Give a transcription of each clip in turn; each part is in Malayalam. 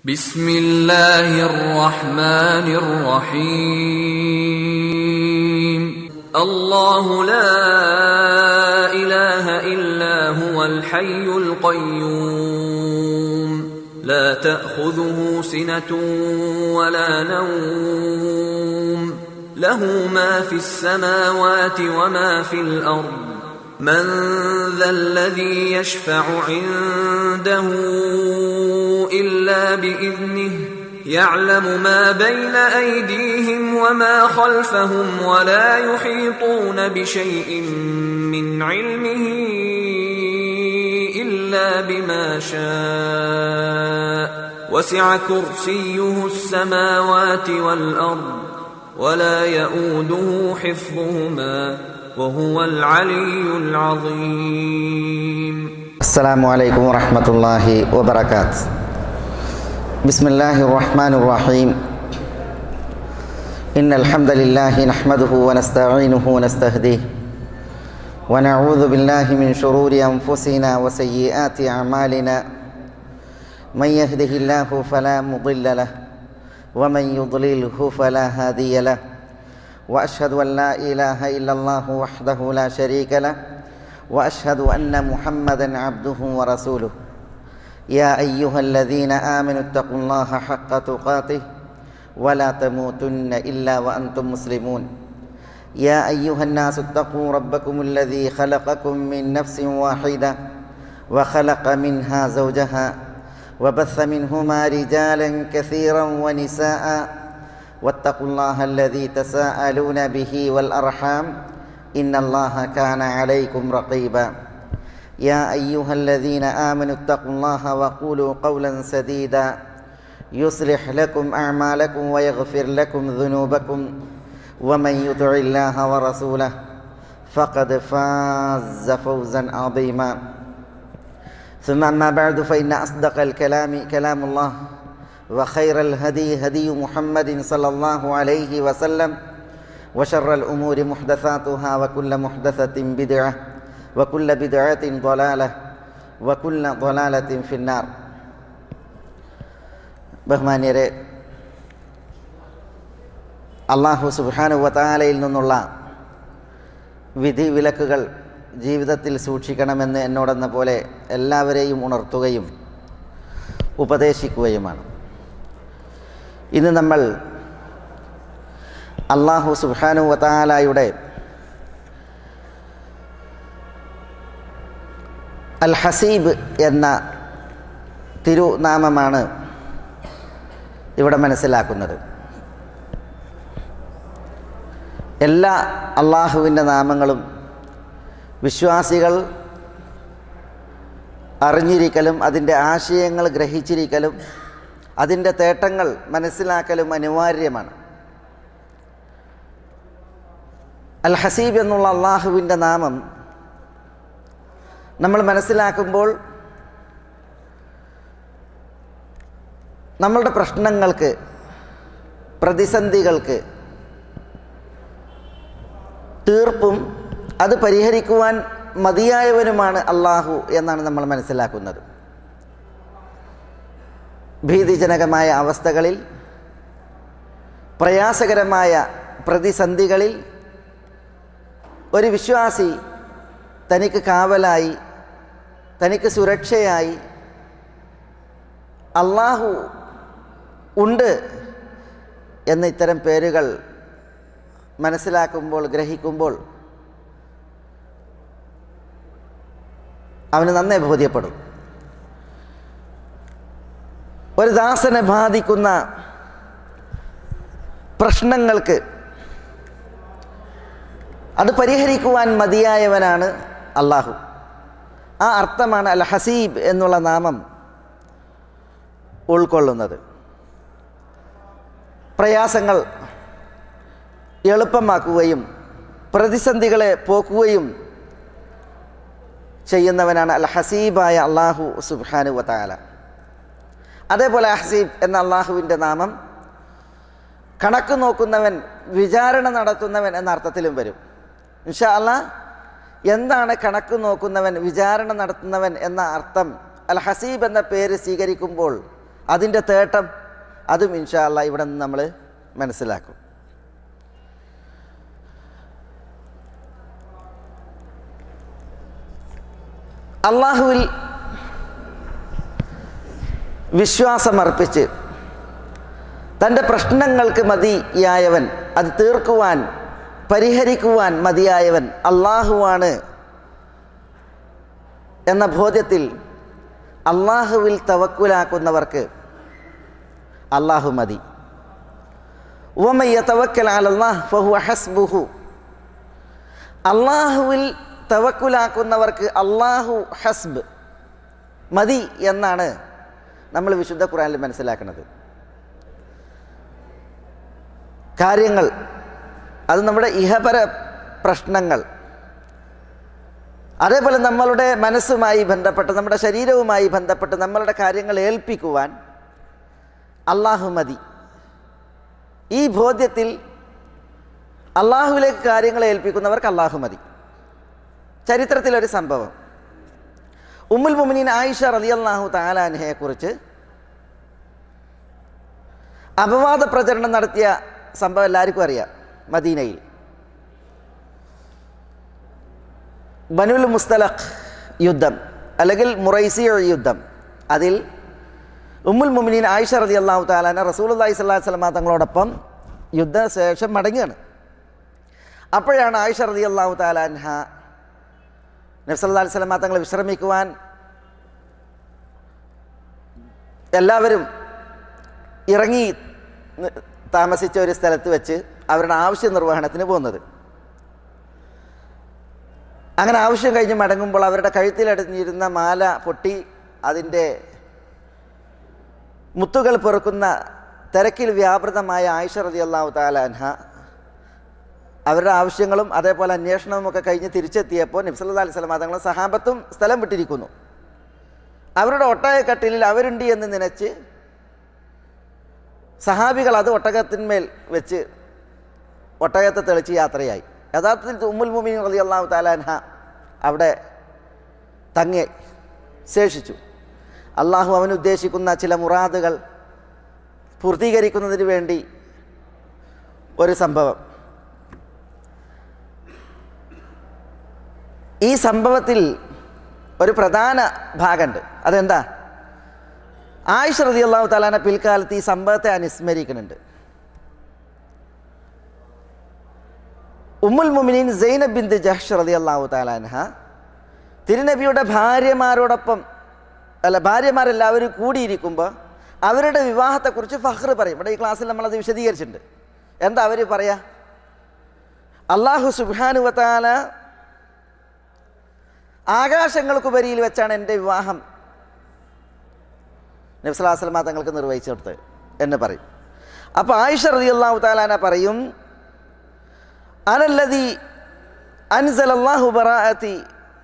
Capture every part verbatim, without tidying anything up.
ബിസ്മില്ലാഹിർ റഹ്മാനിർ റഹീം. അല്ലാഹു ലാ ഇലാഹ ഇല്ലാ ഹുവൽ ഹയ്യുൽ ഖയ്യൂം ലാ തഅഖുദുഹു സിനതുൻ വലാ നൗം ലഹു മാ ഫിസ് സമാവാതി വമാ ഫിൽ അർദ് من ذا الذي يشفع عنده إلا بإذنه يعلم ما بين أيديهم وما خلفهم ولا يحيطون بشيء من علمه إلا بما شاء وسع كرسيه السماوات والأرض ولا يؤوده حفظهما وهو العلي العظيم. السلام عليكم ورحمة الله وبركاته. بسم الله الرحمن الرحيم. إن الحمد لله نحمده ونستعينه ونستهديه ونعوذ بالله من شرور أنفسنا وسيئات أعمالنا. من يهده الله فلا مضل له ومن يضلله فلا هادي له. وأشهد أن لا إله إلا الله وحده لا شريك له وأشهد أن محمدًا عبده ورسوله. يا أيها الذين آمنوا اتقوا الله حق تقاته ولا تموتن إلا وأنتم مسلمون. يا أيها الناس اتقوا ربكم الذي خلقكم من نفس واحدة وخلق منها زوجها وبث منهما رجالا كثيرا ونساء واتقوا الله الذي تساءلون به والأرحام إن الله كان عليكم رقيبا. يا أيها الذين آمنوا اتقوا الله وقولوا قولا سديدا يصلح لكم أعمالكم ويغفر لكم ذنوبكم ومن يطع الله ورسوله فقد فاز فوزا عظيما. ثم أما بعد فإن أصدق الكلام كلام الله وخير الهدي هدي محمد صلى الله عليه وسلم وشر الأمور محدثاتها وكل محدثة بدعة وكل بدعة ضلالة وكل ضلالة في النار. ബഹുമാന്യരെ, അല്ലാഹു സുബ്ഹാനഹു വ തആലയിൽ നിന്നുള്ള വിധി വിലക്കുകൾ ജീവിതത്തിൽ സൂക്ഷിക്കണമെന്ന് എന്നോടെന്ന പോലെ എല്ലാവരെയും ഉണർത്തുകയും ഉപദേശിക്കുകയുമാണ്. ഇന്ന് നമ്മൾ അല്ലാഹു സുബ്ഹാനഹു വ തആലയുടെ അൽ ഹസീബ് എന്ന തിരുനാമമാണ് ഇവിടെ മനസ്സിലാക്കുന്നത്. എല്ലാ അള്ളാഹുവിൻ്റെ നാമങ്ങളും വിശ്വാസികൾ അറിഞ്ഞിരിക്കലും അതിൻ്റെ ആശയങ്ങൾ ഗ്രഹിച്ചിരിക്കലും അതിൻ്റെ തേട്ടങ്ങൾ മനസ്സിലാക്കലും അനിവാര്യമാണ്. അൽ ഹസീബ് എന്നുള്ള അള്ളാഹുവിൻ്റെ നാമം നമ്മൾ മനസ്സിലാക്കുമ്പോൾ നമ്മളുടെ പ്രശ്നങ്ങൾക്ക്, പ്രതിസന്ധികൾക്ക് തീർപ്പും അത് പരിഹരിക്കുവാൻ മതിയായവനുമാണ് അള്ളാഹു എന്നാണ് നമ്മൾ മനസ്സിലാക്കുന്നത്. ഭീതിജനകമായ അവസ്ഥകളിൽ, പ്രയാസകരമായ പ്രതിസന്ധികളിൽ ഒരു വിശ്വാസി തനിക്ക് കാവലായി, തനിക്ക് സുരക്ഷയായി അള്ളാഹു ഉണ്ട് എന്ന ഇത്തരം പേരുകൾ മനസ്സിലാക്കുമ്പോൾ, ഗ്രഹിക്കുമ്പോൾ അവന് നന്നേ ബോധ്യപ്പെടും. ഒരു ദാസനെ ബാധിക്കുന്ന പ്രശ്നങ്ങൾക്ക് അത് പരിഹരിക്കുവാൻ മതിയായവനാണ് അള്ളാഹു. ആ അർത്ഥമാണ് അൽ ഹസീബ് എന്നുള്ള നാമം ഉൾക്കൊള്ളുന്നത്. പ്രയാസങ്ങൾ എളുപ്പമാക്കുകയും പ്രതിസന്ധികളെ പോക്കുകയും ചെയ്യുന്നവനാണ് അൽ ഹസീബായ അള്ളാഹു സുബ്ഹാനഹു വ തആല. അതേപോലെ ഹസീബ് എന്ന അള്ളാഹുവിൻ്റെ നാമം കണക്ക് നോക്കുന്നവൻ, വിചാരണ നടത്തുന്നവൻ എന്ന അർത്ഥത്തിലും വരും. ഇൻഷാ അല്ലാഹ് എന്താണ് കണക്ക് നോക്കുന്നവൻ, വിചാരണ നടത്തുന്നവൻ എന്ന അർത്ഥം അൽ ഹസീബ് എന്ന പേര് സ്വീകരിക്കുമ്പോൾ അതിൻ്റെ തേട്ടം, അതും ഇൻഷാ അല്ലാഹ് ഇവിടെ നിന്ന് നമ്മൾ മനസ്സിലാക്കും. അള്ളാഹുവിൽ വിശ്വാസമർപ്പിച്ച് തൻ്റെ പ്രശ്നങ്ങൾക്ക് മതിയായവൻ, അത് തീർക്കുവാൻ പരിഹരിക്കുവാൻ മതിയായവൻ അള്ളാഹുവാണ് എന്ന ബോധ്യത്തിൽ അള്ളാഹുവിൽ തവക്കുലാക്കുന്നവർക്ക് അള്ളാഹു മതി. വമൻ യതവക്കൽ അലല്ലാഹ് ഫഹുവ ഹസ്ബുഹു. അള്ളാഹുവിൽ തവക്കുലാക്കുന്നവർക്ക് അള്ളാഹു ഹസ്ബ്, മതി എന്നാണ് നമ്മൾ വിശുദ്ധ ഖുർആനിൽ മനസ്സിലാക്കുന്നത്. കാര്യങ്ങൾ, അത് നമ്മുടെ ഇഹപര പ്രശ്നങ്ങൾ, അതേപോലെ നമ്മളുടെ മനസ്സുമായി ബന്ധപ്പെട്ട് നമ്മുടെ ശരീരവുമായി ബന്ധപ്പെട്ട് നമ്മളുടെ കാര്യങ്ങൾ ഏൽപ്പിക്കുവാൻ അള്ളാഹു മതി. ഈ ബോധ്യത്തിൽ അള്ളാഹുവിലേക്ക് കാര്യങ്ങൾ ഏൽപ്പിക്കുന്നവർക്ക് അള്ളാഹു മതി. ചരിത്രത്തിലൊരു സംഭവം, ഉമ്മുൽ മുഅ്മിനീൻ ആയിഷ റളിയല്ലാഹു തആല അൻഹയെക്കുറിച്ച് അപവാദ പ്രചരണം നടത്തിയ സംഭവം എല്ലാവർക്കും അറിയാം. മദീനയിൽ ബനുൽ മുസ്തലഖ് യുദ്ധം അല്ലെങ്കിൽ മുറൈസി യുദ്ധം, അതിൽ ഉമ്മുൽ മുഅ്മിനീൻ ആയിഷ റളിയല്ലാഹു തആല അൻഹ റസൂലുള്ളാഹി സ്വല്ലല്ലാഹു അലൈഹി വസല്ലം തങ്ങളോടൊപ്പം യുദ്ധശേഷം മടങ്ങുകയാണ്. അപ്പോഴാണ് ആയിഷ റളിയല്ലാഹു തആല അൻഹ നബി സല്ലല്ലാഹു അലൈഹി വസല്ലം തങ്ങളെ വിശ്രമിക്കുവാൻ എല്ലാവരും ഇറങ്ങി താമസിച്ച ഒരു സ്ഥലത്ത് വെച്ച് അവരുടെ ആവശ്യ നിർവഹണത്തിന് പോകുന്നത്. അങ്ങനെ ആവശ്യം കഴിഞ്ഞ് മടങ്ങുമ്പോൾ അവരുടെ കഴുത്തിലടിഞ്ഞിരുന്ന മാല പൊട്ടി അതിൻ്റെ മുത്തുകൾ പെറുക്കുന്ന തിരക്കിൽ വ്യാപൃതമായ ആയിഷ റളിയല്ലാഹു തആല അൻഹ അവരുടെ ആവശ്യങ്ങളും അതേപോലെ അന്വേഷണവും ഒക്കെ കഴിഞ്ഞ് തിരിച്ചെത്തിയപ്പോൾ നബി സല്ലല്ലാഹു അലൈഹി വസല്ലം തങ്ങളും സഹാബത്തും സ്ഥലം വിട്ടിരിക്കുന്നു. അവരുടെ ഒട്ടകക്കട്ടിലിൽ അവരുണ്ട് എന്ന് നനച്ച് സഹാബികൾ അത് ഒട്ടകത്തിന്മേൽ വെച്ച് ഒട്ടകത്തെ തെളിച്ച് യാത്രയായി. യഥാർത്ഥത്തിൽ ഉമ്മുൽ മുഅ്മിനീൻ റളിയല്ലാഹു തആല അൻഹ അവിടെ തങ്ങി ശേഷിച്ചു. അള്ളാഹു അവനുദ്ദേശിക്കുന്ന ചില മുറാദുകൾ പൂർത്തീകരിക്കുന്നതിന് വേണ്ടി ഒരു സംഭവം. ഈ സംഭവത്തിൽ ഒരു പ്രധാന ഭാഗമുണ്ട്. അതെന്താ? ആയിഷ റളിയല്ലാഹു തആല അൻഹ പിൽക്കാലത്ത് ഈ സംഭവത്തെ അനുസ്മരിക്കുന്നുണ്ട്. ഉമ്മുൽ മുഅ്മിനീൻ സൈനബ് ബിൻത് ജഹ്ഷ് റളിയല്ലാഹു തആല അൻഹ തിരുനബിയുടെ ഭാര്യമാരോടൊപ്പം അല്ല ഭാര്യമാരെല്ലാവരും കൂടിയിരിക്കുമ്പോൾ അവരുടെ വിവാഹത്തെക്കുറിച്ച് ഫഖ്ർ പറയും. ഇവിടെ ഈ ക്ലാസ്സിൽ നമ്മളത് വിശദീകരിച്ചിട്ടുണ്ട്. എന്താ അവർ പറയാ? അല്ലാഹു സുബ്ഹാനഹു വ തആല ആകാശങ്ങൾക്കുപരിയിൽ വെച്ചാണ് എൻ്റെ വിവാഹം നബി സല്ലല്ലാഹു അലൈഹി വസല്ലം തങ്ങൾക്ക് നിർവഹിച്ചു കൊടുത്തത് എന്ന് പറയും. അപ്പോൾ ആയിഷ റളിയല്ലാഹു തആല അൻഹ പറയും, അനല്ലദീ അൻസലല്ലാഹു ബറാഅതി,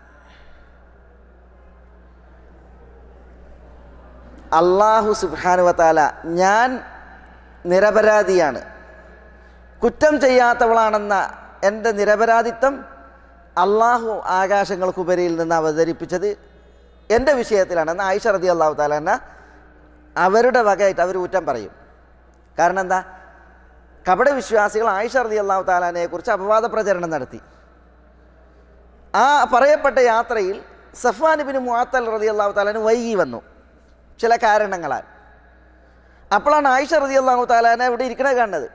അല്ലാഹു സുബ്ഹാനഹു വ തആല ഞാൻ നിരപരാധിയാണ്, കുറ്റം ചെയ്യാത്തവളാണെന്ന എൻ്റെ നിരപരാധിത്വം അള്ളാഹു ആകാശങ്ങൾക്കുപരിയിൽ നിന്ന് അവതരിപ്പിച്ചത് എൻ്റെ വിഷയത്തിലാണെന്ന് ആയിഷ റളിയല്ലാഹു തആല അൻഹ അവരുടെ വകയായിട്ട് അവർ കുറ്റം പറയും. കാരണം എന്താ? കപട വിശ്വാസികൾ ആയിഷ റളിയല്ലാഹു തആല അൻഹയെ കുറിച്ച് അപവാദ പ്രചരണം നടത്തി. ആ പറയപ്പെട്ട യാത്രയിൽ സഫ്വാൻ ഇബ്നു മുഅത്തൽ റളിയല്ലാഹു തആല അൻഹു വൈകി വന്നു ചില കാരണങ്ങളാൽ. അപ്പോഴാണ് ആയിഷ റളിയല്ലാഹു തആല അൻഹ ഇവിടെ ഇരിക്കണത് കണ്ടത്.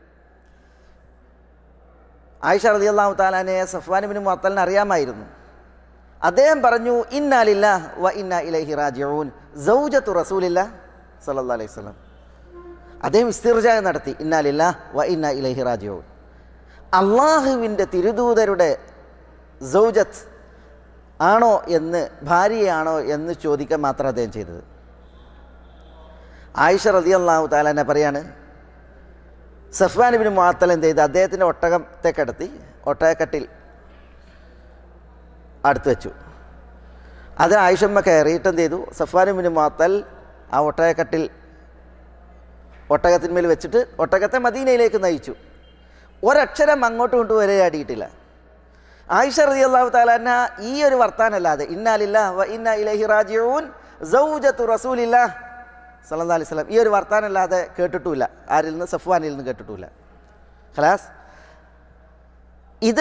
ആയിഷ റളിയല്ലാഹു തആല അൻഹയെ സഫ്വാൻ ഇബ്നു മുഅത്തലിനെ അറിയാമായിരുന്നു. അദ്ദേഹം പറഞ്ഞു, ഇന്നാ ലില്ലാഹി വ ഇന്നാ ഇലൈഹി റാജിഊൻ, സൗജത്തു റസൂലില്ലാഹ് സ്വല്ലല്ലാഹു അലൈഹി വസല്ലം. അദ്ദേഹം ഇസ്തിർജാ നടത്തി, ഇന്നാ ലില്ലാഹി വ ഇന്നാ ഇലൈഹി റാജിഊൻ, അള്ളാഹുവിൻ്റെ തിരുദൂതരുടെ സൗജത്ത് ആണോ എന്ന്, ഭാര്യയാണോ എന്ന് ചോദിക്കാൻ മാത്രം അദ്ദേഹം ചെയ്തത്. ആയിഷ റളിയല്ലാഹു തആല അൻഹ പറയാണ്, സഫ്വാൻ ഇബ്നു മുഅത്തൽ എന്ത് ചെയ്ത് അദ്ദേഹത്തിൻ്റെ ഒട്ടകത്തെ കിടത്തി ഒട്ടകക്കട്ടിൽ അടുത്ത് വെച്ചു. അത് ആയിഷമ്മ കയറിയിട്ട് എന്ത് ചെയ്തു, സഫ്വാൻ ഇബ്നു മുഅത്തൽ ആ ഒട്ടകക്കട്ടിൽ ഒട്ടകത്തിന്മേൽ വെച്ചിട്ട് ഒട്ടകത്തെ മദീനയിലേക്ക് നയിച്ചു. ഒരക്ഷരം അങ്ങോട്ടും ഇങ്ങോട്ടും വരെ ആടിയിട്ടില്ല. ആയിഷ റളിയല്ലാഹു തആല അൻഹ ഈ ഒരു വർത്താനല്ലാതെ ഇന്നാ ലില്ലാഹി വ ഇന്നാ ഇലൈഹി റാജിഊൻ സൗജത്തു റസൂലില്ലാഹ് സല്ലല്ലാഹു അലൈഹി വസല്ലം ഈ ഒരു വർത്താനല്ലാതെ കേട്ടിട്ടുമില്ല, ആരിൽ നിന്ന്? സഫ്വാനിൽ നിന്ന് കേട്ടിട്ടുമില്ല. ഖലാസ്. ഇത്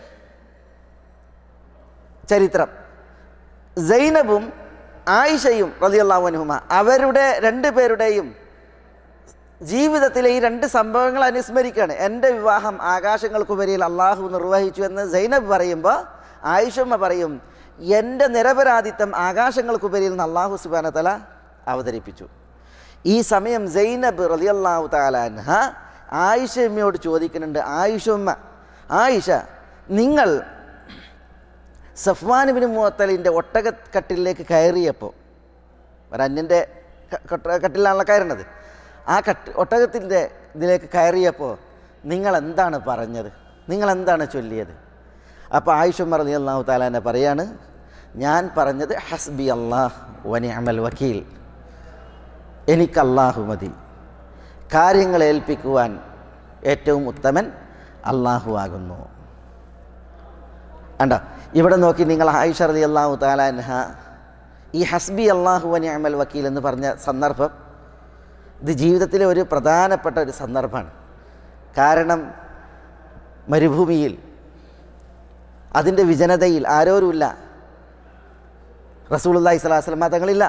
ചരിത്രം. സൈനബും ആയിഷയും റളിയല്ലാഹു അൻഹുമ അവരുടെ രണ്ടു പേരുടെയും ജീവിതത്തിലെ ഈ രണ്ട് സംഭവങ്ങൾ അനുസ്മരിക്കുകയാണ്. എൻ്റെ വിവാഹം ആകാശങ്ങൾക്കുപരിയിൽ അള്ളാഹു നിർവഹിച്ചു എന്ന് സൈനബ് പറയുമ്പോൾ ആയിഷമ്മ പറയും, എൻ്റെ നിരപരാധിത്വം ആകാശങ്ങൾക്കുപരിയിൽ നിന്ന് അള്ളാഹു സുബ്ഹാനഹു വ തആല അവതരിപ്പിച്ചു. ഈ സമയം സൈനബ് റളിയല്ലാഹു തആല അൻഹ ആയിഷമ്മയോട് ചോദിക്കുന്നുണ്ട്, ആയിഷമ്മ ആയിഷ, നിങ്ങൾ സഫ്വാൻ ഇബ്നു മുഅത്തലിൻ്റെ ഒട്ടകക്കട്ടിലേക്ക് കയറിയപ്പോൾ, ഒരന്യൻ്റെ കട്ടിലാണല്ലോ കയറുന്നത്, ആ കട്ട് ഒട്ടകത്തിൻ്റെ ഇതിലേക്ക് കയറിയപ്പോൾ നിങ്ങൾ എന്താണ് പറഞ്ഞത്? നിങ്ങൾ എന്താണ് ചൊല്ലിയത്? അപ്പോൾ ആയിഷ റളിയല്ലാഹു തആല അൻഹ പറയാണ്, ഞാൻ പറഞ്ഞത് ഹസ്ബി അല്ലാഹ് വ നിഅമൽ വക്കീൽ, എനിക്ക് അല്ലാഹു മതി, കാര്യങ്ങൾ ഏൽപ്പിക്കുവാൻ ഏറ്റവും ഉത്തമൻ അല്ലാഹു ആകുന്നു. കണ്ടോ, ഇവിടെ നോക്കി നിങ്ങൾ ആയിഷ റളിയല്ലാഹു തആല അൻഹ ഈ ഹസ്ബി അല്ലാഹു വ നിഅമൽ വക്കീൽ എന്ന് പറഞ്ഞ സന്ദർഭം ഇത് ജീവിതത്തിലെ ഒരു പ്രധാനപ്പെട്ട ഒരു സന്ദർഭമാണ്. കാരണം മരുഭൂമിയിൽ അതിൻ്റെ വിജനതയിൽ ആരോരുമില്ല, റസൂലുള്ളാഹി സ്വല്ലല്ലാഹു അലൈഹി വസല്ലം തങ്ങളില്ല,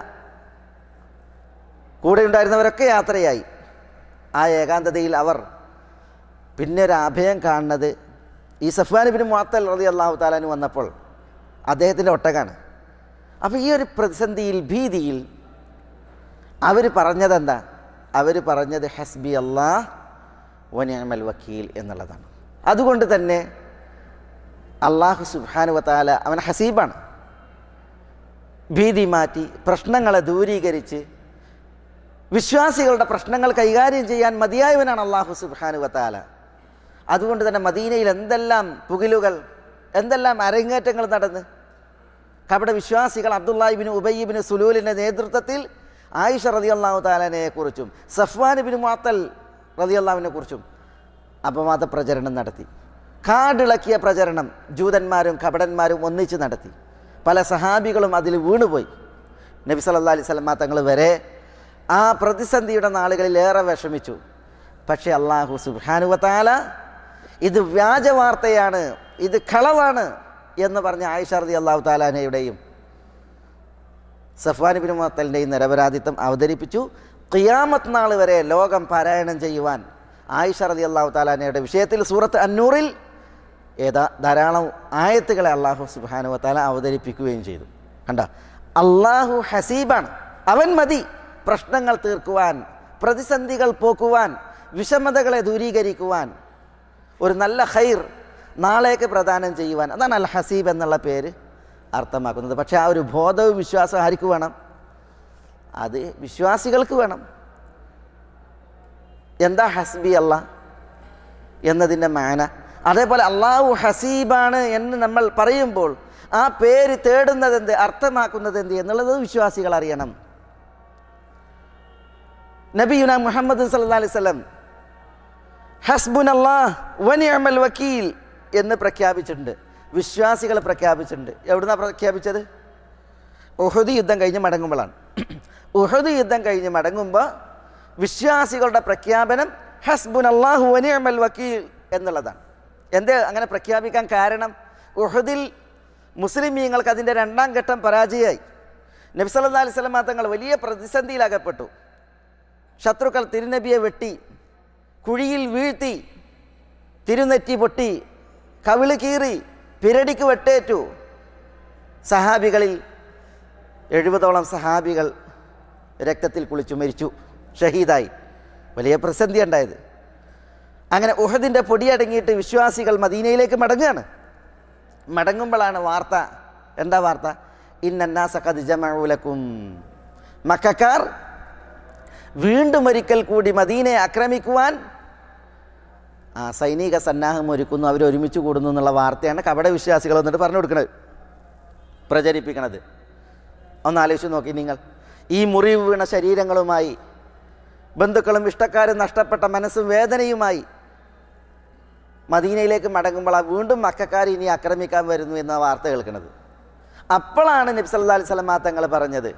കൂടെ ഉണ്ടായിരുന്നവരൊക്കെ യാത്രയായി. ആ ഏകാന്തതയിൽ അവർ പിന്നെ ഒരു അഭയം കാണുന്നത് ഈ സഫ്വാൻ ഇബ്നു മുഅത്തൽ റളിയല്ലാഹു തആല അൻഹു വന്നപ്പോൾ അദ്ദേഹത്തിൻ്റെ ഒട്ടകാണ്. അപ്പോൾ ഈ ഒരു പ്രതിസന്ധിയിൽ, ഭീതിയിൽ അവർ പറഞ്ഞതെന്താ? അവർ പറഞ്ഞത് ഹസ്ബി അല്ലാഹ് വ നിഅമൽ വക്കീൽ എന്നുള്ളതാണ്. അതുകൊണ്ട് തന്നെ അല്ലാഹു സുബ്ഹാനഹു വ തആല അവൻ ഹസീബാണ്. ഭീതി മാറ്റി പ്രശ്നങ്ങളെ ദൂരീകരിച്ച് വിശ്വാസികളുടെ പ്രശ്നങ്ങൾ കൈകാര്യം ചെയ്യാൻ മതിയായവനാണ് അല്ലാഹു സുബ്ഹാനഹു വ തആല. അതുകൊണ്ട് തന്നെ മദീനയിൽ എന്തെല്ലാം പുകിലുകൾ, എന്തെല്ലാം അരങ്ങേറ്റങ്ങൾ നടന്ന് കപട വിശ്വാസികൾ അബ്ദുല്ലാഹി ഇബ്നു ഉബയ്യ് ഇബ്നു സുലൂലിൻ്റെ നേതൃത്വത്തിൽ ആയിഷ റളിയല്ലാഹു തആലയെ കുറിച്ചും സഫ്വാൻ ഇബ്നു മുഅത്തൽ റളിയല്ലാഹുവിനെ കുറിച്ചും അപവാദ പ്രചരണം നടത്തി. കാടിളക്കിയ പ്രചരണം ജൂതന്മാരും കപടന്മാരും ഒന്നിച്ച് നടത്തി. പല സഹാബികളും അതിൽ വീണുപോയി. നബി സല്ലല്ലാഹു അലൈഹി വസല്ലം തങ്ങൾ വരെ ആ പ്രതിസന്ധിയുടെ നാളുകളിൽ ഏറെ വിഷമിച്ചു. പക്ഷേ അല്ലാഹു സുബ്ഹാനഹു വ തആല ഇത് വ്യാജവാർത്തയാണ്, ഇത് കളവാണ് എന്ന് പറഞ്ഞ ആയിഷ റളിയല്ലാഹു തആല അൻഹയുടെയും സഫ്വാൻ ഇബ്നു മുഅത്തലിൻ്റെയും നിരപരാധിത്വം അവതരിപ്പിച്ചു. ഖിയാമത്ത് നാൾ വരെ ലോകം പാരായണം ചെയ്യുവാൻ ആയിഷ റളിയല്ലാഹു തആല അൻഹയുടെ വിഷയത്തിൽ സൂറത്ത് അന്നൂറിൽ ഏതാ ധാരാളം ആയത്തുകളെ അല്ലാഹു സുബ്ഹാനഹു വ തആല അവതരിപ്പിക്കുകയും ചെയ്തു. കണ്ട, അല്ലാഹു ഹസീബാണ്, അവൻ മതി പ്രശ്നങ്ങൾ തീർക്കുവാൻ, പ്രതിസന്ധികൾ പോക്കുവാൻ, വിഷമതകളെ ദൂരീകരിക്കുവാൻ, ഒരു നല്ല ഖൈർ നാളേക്ക് പ്രദാനം ചെയ്യുവാൻ. അതാണ് അൽ ഹസീബ് എന്നുള്ള പേര് അർത്ഥമാക്കുന്നത്. പക്ഷേ ആ ഒരു ബോധവും വിശ്വാസവും ആർക്ക് വേണം? അത് വിശ്വാസികൾക്ക് വേണം. എന്താ ഹസ്ബി അല്ലാഹ് എന്നതിൻ്റെ മാന? അതേപോലെ അള്ളാഹു ഹസീബാണ് എന്ന് നമ്മൾ പറയുമ്പോൾ ആ പേര് തേടുന്നത് എന്ത്, അർത്ഥമാക്കുന്നത് എന്ത് എന്നുള്ളത് വിശ്വാസികൾ അറിയണം. നബിയുന മുഹമ്മദ് സല്ലല്ലാഹു അലൈഹി വസല്ലം ഹസ്ബുനല്ലാഹ് വ നിഅമൽ വക്കീൽ എന്ന് പ്രഖ്യാപിച്ചിട്ടുണ്ട്, വിശ്വാസികൾ പ്രഖ്യാപിച്ചിട്ടുണ്ട്. എവിടുന്നാണ് പ്രഖ്യാപിച്ചത്? ഉഹദ് യുദ്ധം കഴിഞ്ഞ് മടങ്ങുമ്പോഴാണ്. ഉഹദ് യുദ്ധം കഴിഞ്ഞ് മടങ്ങുമ്പോൾ വിശ്വാസികളുടെ പ്രഖ്യാപനം ഹസ്ബുനല്ലാഹു വ നിഅമൽ വക്കീൽ എന്നുള്ളതാണ്. എന്തേ അങ്ങനെ പ്രഖ്യാപിക്കാൻ കാരണം? ഉഹദിൽ മുസ്ലിമീങ്ങൾക്ക് അതിൻ്റെ രണ്ടാം ഘട്ടം പരാജയമായി. നബി സല്ലല്ലാഹു അലൈഹി വസല്ലം തങ്ങൾ വലിയ പ്രതിസന്ധിയിലകപ്പെട്ടു. ശത്രുക്കൾ തിരുനബിയെ വെട്ടി, കുഴിയിൽ വീഴ്ത്തി, തിരുനെറ്റി പൊട്ടി, കവിള് കീറി, പിരടിക്ക് വെട്ടേറ്റു. സഹാബികളിൽ എഴുപതോളം സഹാബികൾ രക്തത്തിൽ കുളിച്ചു മരിച്ചു, ഷഹീദായി. വലിയ പ്രതിസന്ധി ഉണ്ടായത്. അങ്ങനെ ഉഹദിൻ്റെ പൊടിയടങ്ങിയിട്ട് വിശ്വാസികൾ മദീനയിലേക്ക് മടങ്ങുകയാണ്. മടങ്ങുമ്പോഴാണ് വാർത്ത. എന്താ വാർത്ത? ഇന്നന്നാസ ഖദ് ജമഉ ലക്കും, മക്കക്കാർ വീണ്ടും ഒരിക്കൽ കൂടി മദീനയെ ആക്രമിക്കുവാൻ ആ സൈനിക സന്നാഹം ഒരുക്കുന്നു, അവർ ഒരുമിച്ച് കൂടുന്നു എന്നുള്ള വാർത്തയാണ് കപട വിശ്വാസികൾ എന്നിട്ട് പറഞ്ഞു കൊടുക്കുന്നത്, പ്രചരിപ്പിക്കണത്. ഒന്ന് ആലോചിച്ച് നോക്കി നിങ്ങൾ. ഈ മുറിവ് വീണ ശരീരങ്ങളുമായി, ബന്ധുക്കളും ഇഷ്ടക്കാരും നഷ്ടപ്പെട്ട മനസ്സും വേദനയുമായി മദീനയിലേക്ക് മടങ്ങുമ്പോൾ ആ വീണ്ടും മക്കക്കാർ ഇനി ആക്രമിക്കാൻ വരുന്നു എന്ന വാർത്ത കേൾക്കുന്നത്. അപ്പോഴാണ് നബി സല്ലല്ലാഹു അലൈഹി വസല്ലം തങ്ങൾ പറഞ്ഞത്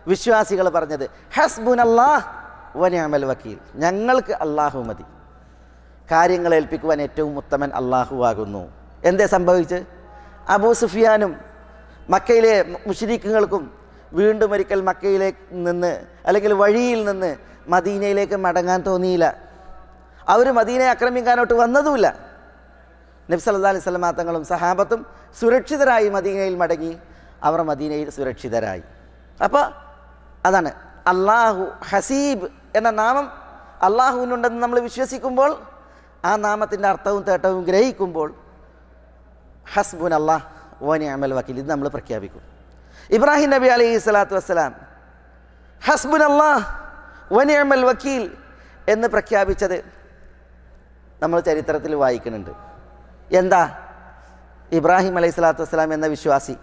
വിശ്വാസികൾ പറഞ്ഞത് ഹസ്ബുനല്ലാഹ് വനിഅമൽ വക്കീൽ, ഞങ്ങൾക്ക് അള്ളാഹു മതി, കാര്യങ്ങൾ ഏൽപ്പിക്കുവാൻ ഏറ്റവും ഉത്തമൻ അള്ളാഹു ആകുന്നു. എന്തേ സംഭവിച്ച്? അബൂ സുഫിയാനും മക്കയിലെ മുശ്രിക്കുകൾക്കും വീണ്ടും ഒരിക്കൽ മക്കയിലേക്ക് നിന്ന് അല്ലെങ്കിൽ വഴിയിൽ നിന്ന് മദീനയിലേക്ക് മടങ്ങാൻ തോന്നിയില്ല. അവർ മദീനയെ ആക്രമിക്കാനോട്ട് വന്നതുമില്ല. നബി സല്ലല്ലാഹു അലൈഹി വസല്ലം തങ്ങളും സഹാബത്തും സുരക്ഷിതരായി മദീനയിൽ മടങ്ങി. അവർ മദീനയിൽ സുരക്ഷിതരായി. അപ്പോൾ അതാണ് അള്ളാഹു ഹസീബ് എന്ന നാമം അള്ളാഹുവിനുണ്ടെന്ന് നമ്മൾ വിശ്വസിക്കുമ്പോൾ, ആ നാമത്തിൻ്റെ അർത്ഥവും തേട്ടവും ഗ്രഹിക്കുമ്പോൾ ഹസ്ബുൻ അല്ലാഹ് വനിഅമൽ വക്കീൽ ഇത് നമ്മൾ പ്രഖ്യാപിക്കും. ഇബ്രാഹിം നബി അലൈഹി സ്വലാത്തു വസ്സലാം ഹസ്ബുൻ അല്ലാഹ് വനിഅമൽ വക്കീൽ എന്ന് പ്രഖ്യാപിച്ചത് നമ്മൾ ചരിത്രത്തിൽ വായിക്കുന്നുണ്ട്. എന്താ? ഇബ്രാഹിം അലൈഹി സ്വലാത്തു വസ്സലാം എന്ന വിശ്വാസി,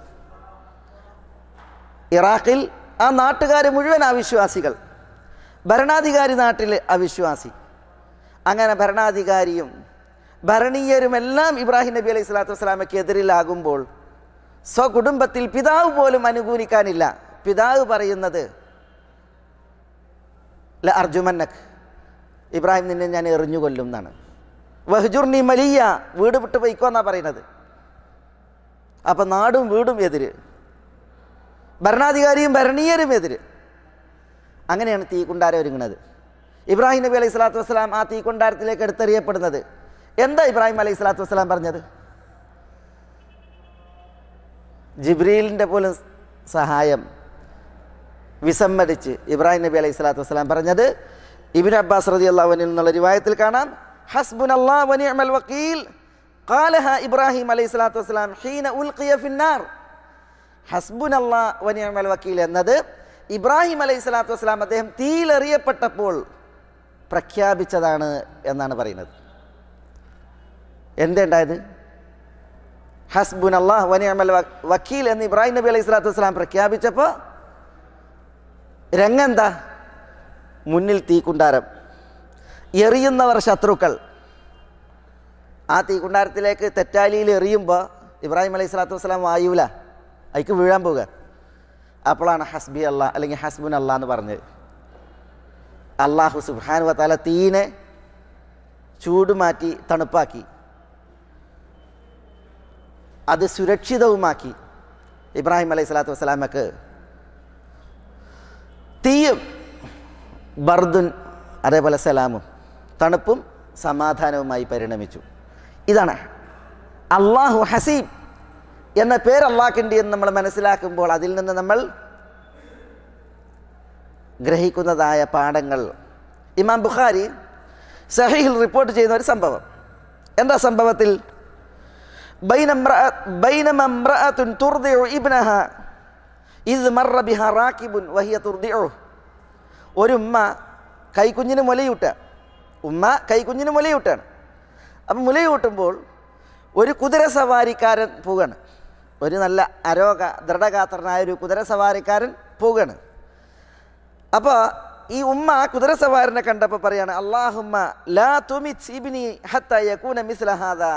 ഇറാഖിൽ ആ നാട്ടുകാർ മുഴുവൻ അവിശ്വാസികൾ, ഭരണാധികാരി നാട്ടിൽ അവിശ്വാസി. അങ്ങനെ ഭരണാധികാരിയും ഭരണീയരുമെല്ലാം ഇബ്രാഹിം നബി അലൈഹി സ്വലാത്തു വസ്സലാമയ്ക്ക് എതിരിലാകുമ്പോൾ സ്വകുടുംബത്തിൽ പിതാവ് പോലും അനുകൂലിക്കാനില്ല. പിതാവ് പറയുന്നത് ല അർജുമന്നക്, ഇബ്രാഹിം നിന്നെ ഞാൻ എറിഞ്ഞുകൊല്ലും എന്നാണ്. വഹ്ജുർനി മലിയ, വീട് വിട്ട് പോയിക്കോ എന്നാണ് പറയുന്നത്. അപ്പം നാടും വീടും എതിര്, ഭരണാധികാരിയും ഭരണീയരും എതിര്. അങ്ങനെയാണ് തീക്കുണ്ടാരം ഒരുങ്ങുന്നത്. ഇബ്രാഹിം നബി അലൈഹി സ്വലാത്തു വസ്സലാം ആ തീക്കുണ്ടാരത്തിലേക്ക് എടുത്തെറിയപ്പെടുന്നത്. എന്താ ഇബ്രാഹിം അലൈഹി സ്വലാത്തു വസ്സലാം പറഞ്ഞത്? ജിബ്രീലിൻ്റെ പോലും സഹായം വിസമ്മതിച്ച് ഇബ്രാഹിം നബി അലൈഹി സ്വലാത്തു വസ്സലാം പറഞ്ഞത് ഇബ്നു അബ്ബാസ് റളിയല്ലാഹു അൻഹു എന്നുള്ള റിവായത്തിൽ കാണാം, ഹസ്ബുനല്ലാഹു വനിഅമൽ വക്കീൽ ഖാലഹ ഇബ്രാഹിം അലൈഹി സ്വലാത്തു വസ്സലാം ഹീന ഉൽഖിയ ഫിന്നാർ. ഹസ്ബുനല്ലാഹ് വനിഅമൽ വക്കീൽ എന്നത് ഇബ്രാഹിം അലൈഹി സ്വലാത്തു വസ്സലാം അദ്ദേഹം തീയിലെറിയപ്പെട്ടപ്പോൾ പ്രഖ്യാപിച്ചതാണ് എന്നാണ് പറയുന്നത്. എന്തുണ്ടായത്? ഹസ്ബുനല്ലാഹ് വനിഅമൽ വക്കീൽ എന്ന് ഇബ്രാഹിം നബി അലൈഹി സ്വലാത്തു വസ്സലാം പ്രഖ്യാപിച്ചപ്പോൾ രംഗെന്താ? മുന്നിൽ തീക്കുണ്ടാരം, എറിയുന്നവർ ശത്രുക്കൾ. ആ തീക്കുണ്ടാരത്തിലേക്ക് തെറ്റാലിയിൽ എറിയുമ്പോൾ ഇബ്രാഹിം അലൈഹി സ്വലാത്തു വസ്സലാം വായൂല, അതിക്ക് വീഴാൻ പോകുക. അപ്പോഴാണ് ഹസ്ബി അല്ലാഹ് അല്ലെങ്കിൽ ഹസ്ബുൻ അല്ലാഹ് എന്ന് പറഞ്ഞത്. അള്ളാഹു സുബ്ഹാനഹു വ തആല തീനെ ചൂടുമാറ്റി തണുപ്പാക്കി, അത് സുരക്ഷിതവുമാക്കി. ഇബ്രാഹിം അലൈഹി സ്വലാത്തു വസ്സലാമക്ക് തീയും ബർദുൻ അതേപോലെ സലാമും തണുപ്പും സമാധാനവുമായി പരിണമിച്ചു. ഇതാണ് അള്ളാഹു ഹസീബ് എന്ന പേര് അള്ളാഹ്ക്കുണ്ട് എന്ന് നമ്മൾ മനസ്സിലാക്കുമ്പോൾ അതിൽ നിന്ന് നമ്മൾ ഗ്രഹിക്കുന്നതായ പാഠങ്ങൾ. ഇമാം ബുഖാരി സഹീഹിൽ റിപ്പോർട്ട് ചെയ്യുന്ന ഒരു സംഭവം. എന്താ സംഭവത്തിൽ? ബൈനമ ഇംറഅത്തുൻ തുർദിഉ ഇബ്നഹ ഇദ് മറ ബിഹാ റാകിബുൻ വഹിയ തുർദിഉ. ഒരു ഉമ്മ കൈക്കുഞ്ഞിന് മുലയൂട്ട ഉമ്മ കൈക്കുഞ്ഞിന് മുലയൂട്ടാണ്. അപ്പം മുലയൂട്ടുമ്പോൾ ഒരു കുതിര സവാരിക്കാരൻ പോവുകയാണ്. ഒരു നല്ല അരോഗ ദൃഢഗാത്രനായ ഒരു കുതിര സവാരിക്കാരൻ പോവുകയാണ്. അപ്പോൾ ഈ ഉമ്മ കുതിര സവാരനെ കണ്ടപ്പോൾ പറയാണ്, അല്ലാഹുമ്മ ലാ തുമിത് ഇബ്നി ഹത്താ യകൂന മിസ്ല ഹാദാ.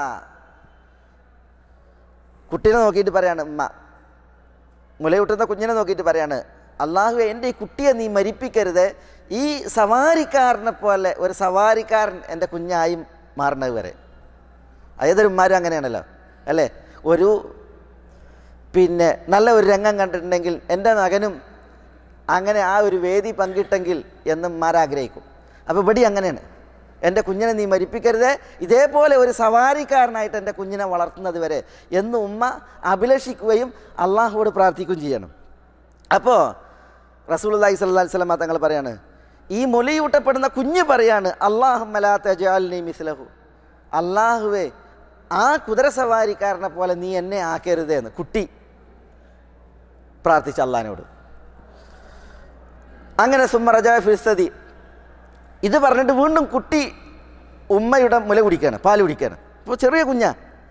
കുട്ടീനെ നോക്കിയിട്ട് പറയാണ്, ഉമ്മ മുലയൂട്ടുന്ന കുഞ്ഞിനെ നോക്കിയിട്ട് പറയാണ്, അള്ളാഹുവേ എൻ്റെ ഈ കുട്ടിയെ നീ മരിപ്പിക്കരുത്, ഈ സവാരിക്കാരനെ പോലെ ഒരു സവാരിക്കാരൻ എൻ്റെ കുഞ്ഞായി മാറുന്നത് വരെ. ഏതൊരു ഉമ്മാരും അങ്ങനെയാണല്ലോ അല്ലേ? ഒരു പിന്നെ നല്ല ഒരു രംഗം കണ്ടിട്ടുണ്ടെങ്കിൽ എൻ്റെ മകനും അങ്ങനെ ആ ഒരു വേദി പങ്കിട്ടെങ്കിൽ എന്ന് ഉമ്മാരാഗ്രഹിക്കും. അപ്പോൾ ഇവിടെ അങ്ങനെയാണ്, എൻ്റെ കുഞ്ഞിനെ നീ മരിപ്പിക്കരുത്, ഇതേപോലെ ഒരു സവാരിക്കാരനായിട്ട് എൻ്റെ കുഞ്ഞിനെ വളർത്തുന്നത് വരെ എന്ന് ഉമ്മ അഭിലഷിക്കുകയും അള്ളാഹുവോട് പ്രാർത്ഥിക്കുകയും ചെയ്യണം. അപ്പോൾ റസൂലുള്ളാഹി സ്വല്ലല്ലാഹി അലൈഹി വസല്ലം തങ്ങൾ പറയാണ്, ഈ മുലയൂട്ടപ്പെടുന്ന കുഞ്ഞ് പറയാണ്, അല്ലാഹുമ്മ ലാ തജഅൽനി മിസ്ലഹു, അള്ളാഹുവേ ആ കുതിര സവാരിക്കാരനെ പോലെ നീ എന്നെ ആക്കരുതേ എന്ന് കുട്ടി പ്രാർത്ഥിച്ച അള്ളാഹിനോട്. അങ്ങനെ സുമ്മ റജഅ ഫിസ്സദി, ഇത് പറഞ്ഞിട്ട് വീണ്ടും കുട്ടി ഉമ്മയുടെ മുല കുടിക്കുകയാണ്, പാല് കുടിക്കുകയാണ്. അപ്പോൾ ചെറിയ കുഞ്ഞാ.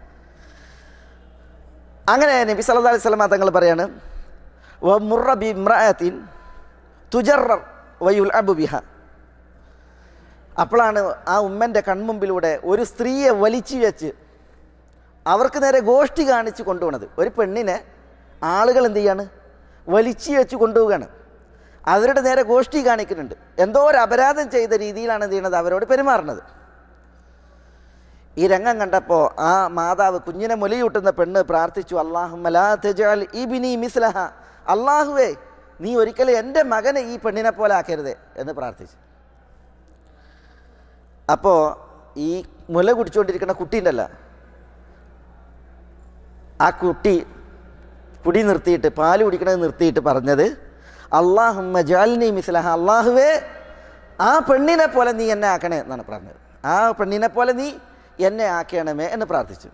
അങ്ങനെ നബി സല്ലല്ലാഹു അലൈഹി വസല്ലം തങ്ങൾ പറയാണ്, വമുറ ബിംറഅത്തിൻ തുജറർ വയുൽഅബു ബിഹ. അപ്പോഴാണ് ആ ഉമ്മൻ്റെ കൺമുമ്പിലൂടെ ഒരു സ്ത്രീയെ വലിച്ചു വെച്ച് അവർക്ക് നേരെ ഗോഷ്ഠി കാണിച്ച് കൊണ്ടുപോകണത്. ഒരു പെണ്ണിനെ ആളുകൾ എന്ത് ചെയ്യാണ്? വലിച്ചു വെച്ച് കൊണ്ടുപോവുകയാണ്. അവരുടെ നേരെ ഗോഷ്ഠി കാണിക്കുന്നുണ്ട്. എന്തോ ഒരു അപരാധം ചെയ്ത രീതിയിലാണ് എന്ത് ചെയ്യുന്നത്, അവരോട് പെരുമാറുന്നത്. ഈ രംഗം കണ്ടപ്പോൾ ആ മാതാവ്, കുഞ്ഞിനെ മുലയൂട്ടുന്ന പെണ്ണ് പ്രാർത്ഥിച്ചു, അല്ലാഹുമ്മ ലാ തജ്അൽ ഇബ്നി മിസ്ലഹ, അല്ലാഹുവേ നീ ഒരിക്കലും എൻ്റെ മകനെ ഈ പെണ്ണിനെ പോലെ ആക്കരുതേ എന്ന് പ്രാർത്ഥിച്ചു. അപ്പോൾ ഈ മുല കുടിച്ചുകൊണ്ടിരിക്കുന്ന കുട്ടീൻ്റെല്ല, ആ കുട്ടി കുടി നിർത്തിയിട്ട്, പാല് കുടിക്കണത് നിർത്തിയിട്ട് പറഞ്ഞത്, അല്ലാഹുമ്മ ജഅൽനി മിസ്ലഹ, അല്ലാഹുവേ ആ പെണ്ണിനെ പോലെ നീ എന്നെ ആക്കണേ എന്നാണ് പറഞ്ഞത്. ആ പെണ്ണിനെ പോലെ നീ എന്നെ ആക്കണമേ എന്ന് പ്രാർത്ഥിച്ചു.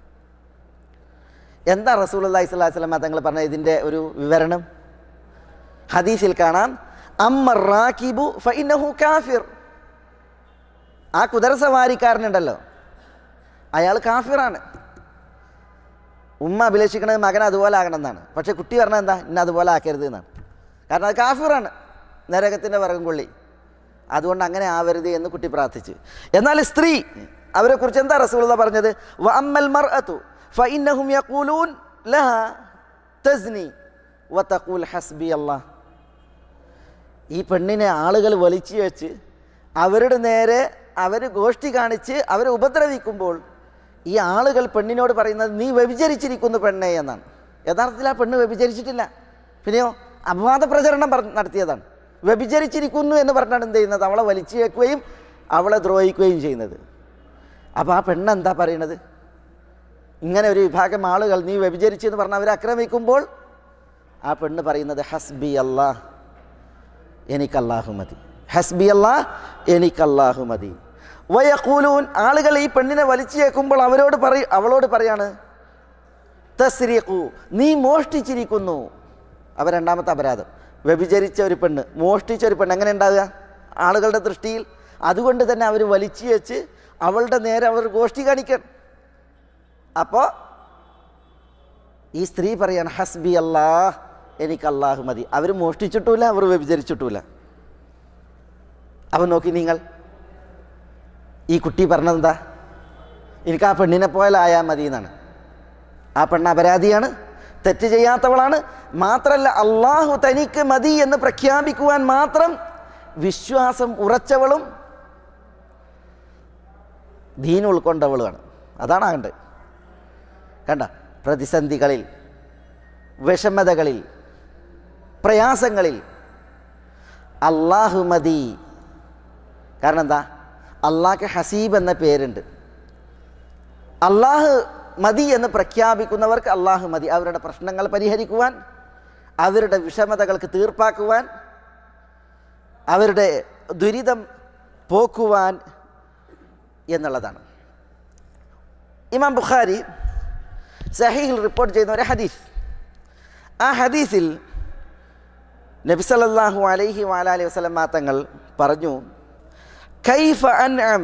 എന്താ റസൂലുള്ളാഹി സ്വല്ലല്ലാഹു അലൈഹി വസല്ലം തങ്ങൾ പറഞ്ഞ ഇതിൻ്റെ ഒരു വിവരണം? ഹദീസിൽ കാണാം, അമ്മർ റാകിബു ഫഇന്നഹു കാഫിർ, ആ കുതിരസവാരിക്കാരനുണ്ടല്ലോ അയാൾ കാഫിറാണ്. ഉമ്മ അഭിലഷിക്കുന്നത് മകൻ അതുപോലെ ആകണം എന്നാണ്. പക്ഷെ കുട്ടി പറഞ്ഞാൽ എന്താ, ഇന്ന അതുപോലെ ആക്കരുത് എന്നാണ്. കാരണം അത് കാഫിറാണ്, നരകത്തിൻ്റെ വർഗം കൊള്ളി, അതുകൊണ്ട് അങ്ങനെ ആവരുത് എന്ന് കുട്ടി പ്രാർത്ഥിച്ചു. എന്നാൽ സ്ത്രീ, അവരെക്കുറിച്ച് എന്താ റസൂലുള്ളാഹി പറഞ്ഞത്? വ അമ്മൽ മർഅതു ഫഇന്നഹും യഖൂലൂൻ ലഹ തസ്നി വ തഖൂൽ ഹസ്ബി അല്ലാഹ്. ഈ പെണ്ണിനെ ആളുകൾ വലിച്ചു വെച്ച് അവരുടെ നേരെ അവർ ഗോഷ്ഠി കാണിച്ച് അവരെ ഉപദ്രവിക്കുമ്പോൾ ഈ ആളുകൾ പെണ്ണിനോട് പറയുന്നത്, നീ വ്യഭിചരിച്ചിരിക്കുന്നു പെണ്ണേ എന്നാണ്. യഥാർത്ഥത്തിൽ ആ പെണ്ണ് വ്യഭിചരിച്ചിട്ടില്ല, പിന്നെയോ അപവാദ പ്രചരണം നടത്തിയതാണ്. വ്യഭിചരിച്ചിരിക്കുന്നു എന്ന് പറഞ്ഞാണ് എന്ത് ചെയ്യുന്നത്, അവളെ വലിച്ചു വെക്കുകയും അവളെ ദ്രോഹിക്കുകയും ചെയ്യുന്നത്. അപ്പോൾ ആ പെണ്ണ് എന്താ പറയണത്? ഇങ്ങനെ ഒരു വിഭാഗം ആളുകൾ നീ വ്യഭിചരിച്ചെന്ന് പറഞ്ഞ് അവരെ ആക്രമിക്കുമ്പോൾ ആ പെണ്ണ് പറയുന്നത്, ഹസ്ബി അല്ലാഹ്, എനിക്കല്ലാഹു മതി, ഹസ്ബി അല്ലാഹ്, എനിക്കല്ലാഹു മതി. വയഖൂലൂൻ, ആളുകൾ ഈ പെണ്ണിനെ വലിച്ചു വെക്കുമ്പോൾ അവരോട് പറ അവളോട് പറയാണ്, തസ്രിഖു, നീ മോഷ്ടിച്ചിരിക്കുന്നു. അവ രണ്ടാമത്തെ അപരാധം. വ്യഭിചരിച്ച ഒരു പെണ്ണ്, മോഷ്ടിച്ച ഒരു പെണ്ണ് എങ്ങനെ ഉണ്ടാവുക ആളുകളുടെ ദൃഷ്ടിയിൽ? അതുകൊണ്ട് തന്നെ അവർ വലിച്ചു വെച്ച് അവളുടെ നേരെ അവർ ഗോഷ്ഠി കാണിക്കണം. അപ്പോൾ ഈ സ്ത്രീ പറയാണ്, ഹസ്ബി അല്ലാഹ്, എനിക്ക് അല്ലാഹു മതി. അവർ മോഷ്ടിച്ചിട്ടുമില്ല, അവർ വ്യഭിചരിച്ചിട്ടുമില്ല. അപ്പം നോക്കി നിങ്ങൾ, ഈ കുട്ടി പറഞ്ഞതെന്താ, എനിക്ക് ആ പെണ്ണിനെ പോലെ ആയാൽ മതി എന്നാണ്. ആ പെണ്ണ് അപരാധിയാണ്, തെറ്റ് ചെയ്യാത്തവളാണ്. മാത്രമല്ല അള്ളാഹു തനിക്ക് മതി എന്ന് പ്രഖ്യാപിക്കുവാൻ മാത്രം വിശ്വാസം ഉറച്ചവളും ദീൻ ഉൾക്കൊണ്ടവളുമാണ്. അതാണ് ആകേണ്ടത്. കണ്ട, പ്രതിസന്ധികളിൽ, വിഷമതകളിൽ, പ്രയാസങ്ങളിൽ അള്ളാഹു മതി. കാരണം എന്താ, അള്ളാഹ്ക്ക് ഹസീബ് എന്ന പേരുണ്ട്. അള്ളാഹു മതി എന്ന് പ്രഖ്യാപിക്കുന്നവർക്ക് അള്ളാഹു മതി. അവരുടെ പ്രശ്നങ്ങൾ പരിഹരിക്കുവാൻ, അവരുടെ വിഷമതകൾക്ക് തീർപ്പാക്കുവാൻ, അവരുടെ ദുരിതം പോക്കുവാൻ എന്നുള്ളതാണ്. ഇമാം ബുഖാരി സഹീഹിൽ റിപ്പോർട്ട് ചെയ്യുന്ന ഒരു ഹദീസ്, ആ ഹദീസിൽ നബി സല്ലല്ലാഹു അലൈഹി വഅലൈഹി വസല്ലം തങ്ങൾ പറഞ്ഞു, കൈഫ അൻഅം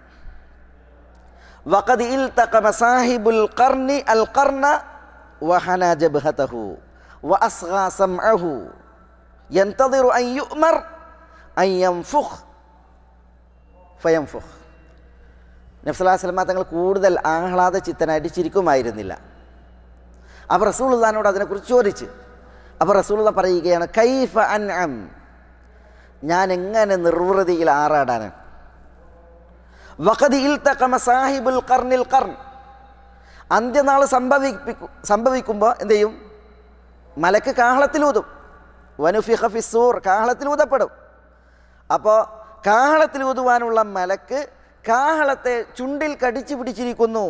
വഖദ് ഇൽതഖമ സാഹിബുൽ ഖർനി അൽ ഖർന വഹന ജബ്ഹതഹു വഅസ്ഗാ സമഅഹു യൻതദിറു അൻ യുഅ്മർ അൻ യൻഫുഖ് ഫയൻഫുഖ്. നബി സല്ലല്ലാഹു അലൈഹി വസല്ലം തങ്ങൾ കൂടുതൽ ആഹ്ലാദ ചിത്തനായിട്ട് ചിരിക്കുമായിരുന്നില്ല. അപ്പോൾ റസൂലുള്ളാഹിനോട് അതിനെക്കുറിച്ച് ചോദിച്ച്, അപ്പോൾ റസൂലുള്ള പറയുകയാണ്, കൈഫ അൻഅം, ഞാൻ എങ്ങനെ നിർവൃതിയിൽ ആറാടാനാണ്. വഖദ് ഇൽതഖമ സാഹിബുൽ ഖർനിൽ ഖർൻ, അന്ത്യനാൾ സംഭവിപ്പിക്കും സംഭവിക്കുമ്പോൾ എന്ത് ചെയ്യും, മലക്ക് കാഹളത്തിലൂതും. വനുഫിഖ ഫിസ്സൂർ, കാഹളത്തിലൂതപ്പെടും. അപ്പോൾ കാഹളത്തിലൂതുവാനുള്ള മലക്ക് കാഹളത്തെ ചുണ്ടിൽ കടിച്ചു പിടിച്ചിരിക്കുന്നു.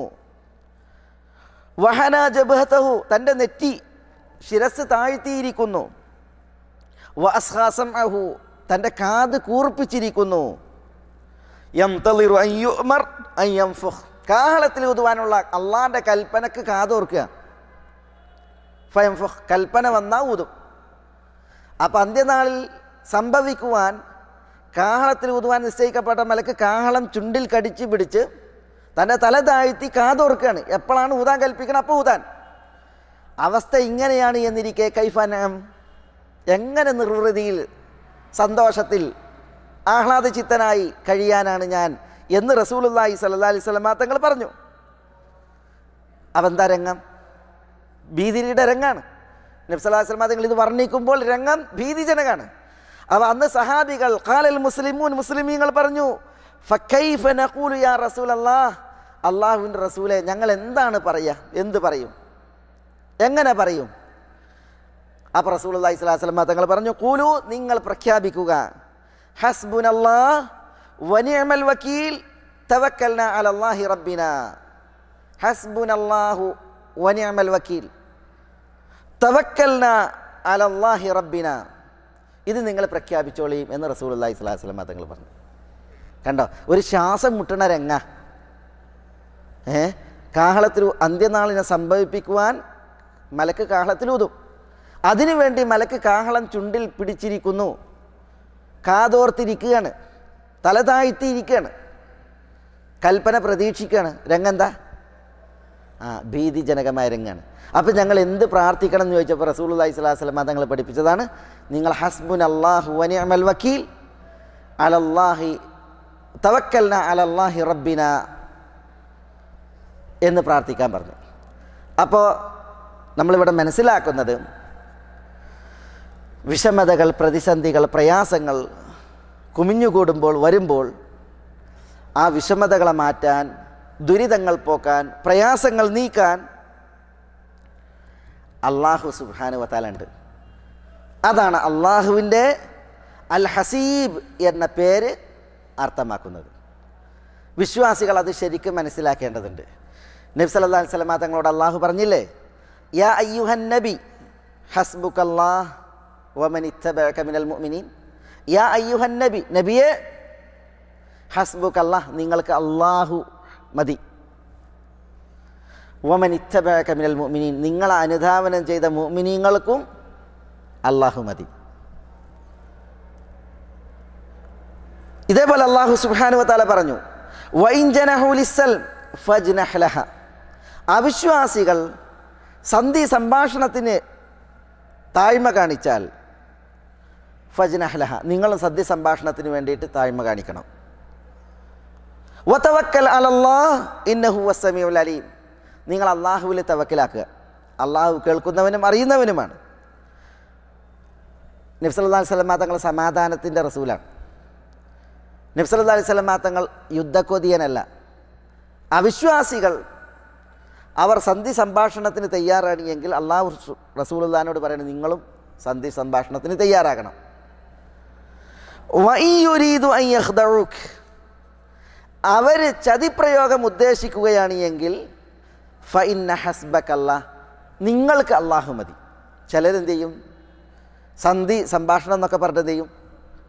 വഹന ജബ്ഹതഹു, തൻ്റെ നെറ്റി ശിരസ് താഴ്ത്തിയിരിക്കുന്നു. വഅസ്ഗാ സമഅഹു, തൻ്റെ കാത് കൂർപ്പിച്ചിരിക്കുന്നു. യംതളിറു അൻ യുഅ്മർ അൻ യൻഫുഖ്, കാഹളത്തിൽ ഊതുവാനുള്ള അള്ളാൻ്റെ കൽപ്പനക്ക് കാതോർക്കുക. ഫയൻഫുഖ്, കൽപ്പന വന്നാൽ ഊതും. അപ്പം അന്ത്യനാളിൽ സംഭവിക്കുവാൻ കാഹളത്തിൽ ഊതുവാൻ നിശ്ചയിക്കപ്പെട്ട മലക്ക് കാഹളം ചുണ്ടിൽ കടിച്ചു പിടിച്ച് തൻ്റെ തല താഴ്ത്തി കാതോർക്കുകയാണ്. എപ്പോഴാണ് ഊതാൻ കൽപ്പിക്കണം അപ്പോൾ ഊതാൻ. അവസ്ഥ ഇങ്ങനെയാണ് എന്നിരിക്കെ കൈഫനം, എങ്ങനെ നിർവൃതിയിൽ സന്തോഷത്തിൽ ആഹ്ലാദചിത്തനായി കഴിയാനാണ് ഞാൻ എന്ന് റസൂലുള്ളാഹി സ്വല്ലല്ലാഹി അലൈഹി വസല്ലം തങ്ങൾ പറഞ്ഞു. അവന്താ രംഗം? ഭീതിയുടെ രംഗാണ്. നബി സല്ലല്ലാഹു അലൈഹി വസല്ലം തങ്ങൾ ഇത് വർണ്ണിക്കുമ്പോൾ രംഗം ഭീതിജനകമാണ്. അവ അന്ന് സഹാബികൾ ഖാലൽ മുസ്ലിമൂൻ മുസ്ലിമീങ്ങൾ പറഞ്ഞു ഫകൈഫ നഖൂലു യാ റസൂലല്ലാഹ്, അല്ലാഹുവിൻ്റെ റസൂലെ ഞങ്ങൾ എന്താണ് പറയുക, എന്ത് പറയും, എങ്ങനെ പറയും? അപ്പോൾ റസൂലുള്ളാഹി സ്വല്ലല്ലാഹു അലൈഹി വസല്ലം തങ്ങൾ പറഞ്ഞു ഖൂലു, നിങ്ങൾ പ്രഖ്യാപിക്കുക ഹസ്ബുനല്ലാഹ് വനിഅമൽ വക്കീൽ തവക്കൽനാ അലല്ലാഹി റബ്ബിനാ. ഹസ്ബുനല്ലാഹു വനിഅമൽ വക്കീൽ തവക്കൽനാ അലല്ലാഹി റബ്ബിനാ. ഇത് നിങ്ങൾ പ്രഖ്യാപിച്ചോളിയും എന്ന് റസൂലുള്ളാഹി സ്വല്ലല്ലാഹു അലൈഹി വസല്ലം തങ്ങൾ പറഞ്ഞു. കണ്ടോ, ഒരു ശ്വാസം മുട്ടണ രംഗ. ഏ കാഹളത്തിൽ അന്ത്യനാളിനെ സംഭവിപ്പിക്കുവാൻ മലക്ക് കാഹളത്തിലൂതും. അതിനുവേണ്ടി മലക്ക് കാഹളം ചുണ്ടിൽ പിടിച്ചിരിക്കുന്നു, കാതോർത്തിരിക്കുകയാണ്, തല താഴ്ത്തിയിരിക്കുകയാണ്, കൽപ്പന പ്രതീക്ഷിക്കുകയാണ്. രംഗെന്താ? ആ ഭീതിജനകമായ രംഗാണ്. അപ്പം ഞങ്ങൾ എന്ത് പ്രാർത്ഥിക്കണം എന്ന് ചോദിച്ചപ്പോൾ റസൂലുള്ളാഹി സ്വല്ലല്ലാഹു അലൈഹി വസല്ലം തങ്ങൾ പഠിപ്പിച്ചതാണ് നിങ്ങൾ ഹസ്ബുനല്ലാഹു വനിഅമൽ വക്കീൽ അലല്ലാഹി തവക്കൽനാ അലല്ലാഹി റബ്ബിന എന്ന് പ്രാർത്ഥിക്കാൻ പറഞ്ഞു. അപ്പോൾ നമ്മളിവിടെ മനസ്സിലാക്കുന്നത് വിഷമതകൾ, പ്രതിസന്ധികൾ, പ്രയാസങ്ങൾ കുമിഞ്ഞുകൂടുമ്പോൾ വരുമ്പോൾ ആ വിഷമതകളെ മാറ്റാൻ, ദുരിതങ്ങൾ പോക്കാൻ, പ്രയാസങ്ങൾ നീക്കാൻ അല്ലാഹു സുബ്ഹാനഹു വ തആല ഉണ്ട്. അതാണ് അള്ളാഹുവിൻ്റെ അൽ ഹസീബ് എന്ന പേര് അർത്ഥമാക്കുന്നത്. വിശ്വാസികൾ അത് ശരിക്കും മനസ്സിലാക്കേണ്ടതുണ്ട്. നബി സല്ലല്ലാഹു അലൈഹി വസല്ലം തങ്ങളോട് അള്ളാഹു പറഞ്ഞില്ലേ, യാ അയ്യുഹൻ നബി ഹസ്ബുക്കല്ലാഹ് വമൻ ഇത്തബഅക മിനൽ മുഅ്മിനീൻ. യാ അയ്യുഹൻ നബി, നബിയെ ഹസ്ബുക്കല്ലാഹ്, നിങ്ങൾക്ക് അള്ളാഹു മതി. വമൻ ഇത്തബഅക മിനൽ മുഅ്മിനീൻ, നിങ്ങളെ അനുധാവനം ചെയ്ത മുഅ്മിനീങ്ങൾക്കും അള്ളാഹു മതി. ഇതേപോലെ അള്ളാഹു സുബ്ഹാനഹു വ തആല പറഞ്ഞു വഇൻ ജനഹു ലിസ്സൽം ഫജ്നഹ് ലഹ. അവിശ്വാസികൾ സന്ധി സംഭാഷണത്തിന് താഴ്മ കാണിച്ചാൽ ഫജ്നഹ് ലഹ, നിങ്ങൾ സന്ധി സംഭാഷണത്തിന് വേണ്ടിയിട്ട് താഴ്മ കാണിക്കണം. വതവക്കൽ അലല്ലാഹ് ഇന്നഹു വസ്സമീഉൽ അലീം, നിങ്ങൾ അള്ളാഹുവിൽ തവക്കലാക്കുക. അള്ളാഹു കേൾക്കുന്നവനും അറിയുന്നവനുമാണ്. നബി സല്ലല്ലാഹു അലൈഹി വസല്ലം തങ്ങൾ സമാധാനത്തിൻ്റെ റസൂലാണ്. നബി സല്ലല്ലാഹു അലൈഹി വസല്ലം തങ്ങൾ യുദ്ധക്കൊതിയനല്ല. അവിശ്വാസികൾ അവർ സന്ധി സംഭാഷണത്തിന് തയ്യാറാണ് എങ്കിൽ അള്ളാഹു റസൂലുള്ളാഹിനോട് പറയുന്നത് നിങ്ങളും സന്ധി സംഭാഷണത്തിന് തയ്യാറാകണം. വഇൻ യുരീദു അൻ യഖ്ദഉക, അവർ ചതിപ്രയോഗം ഉദ്ദേശിക്കുകയാണ് എങ്കിൽ ഫഇന്ന ഹസ്ബക്കല്ലാഹ്, നിങ്ങൾക്ക് അള്ളാഹു മതി. ചിലരെന്ത് ചെയ്യും, സന്ധി സംഭാഷണം എന്നൊക്കെ പറഞ്ഞിട്ട് എന്ത് ചെയ്യും,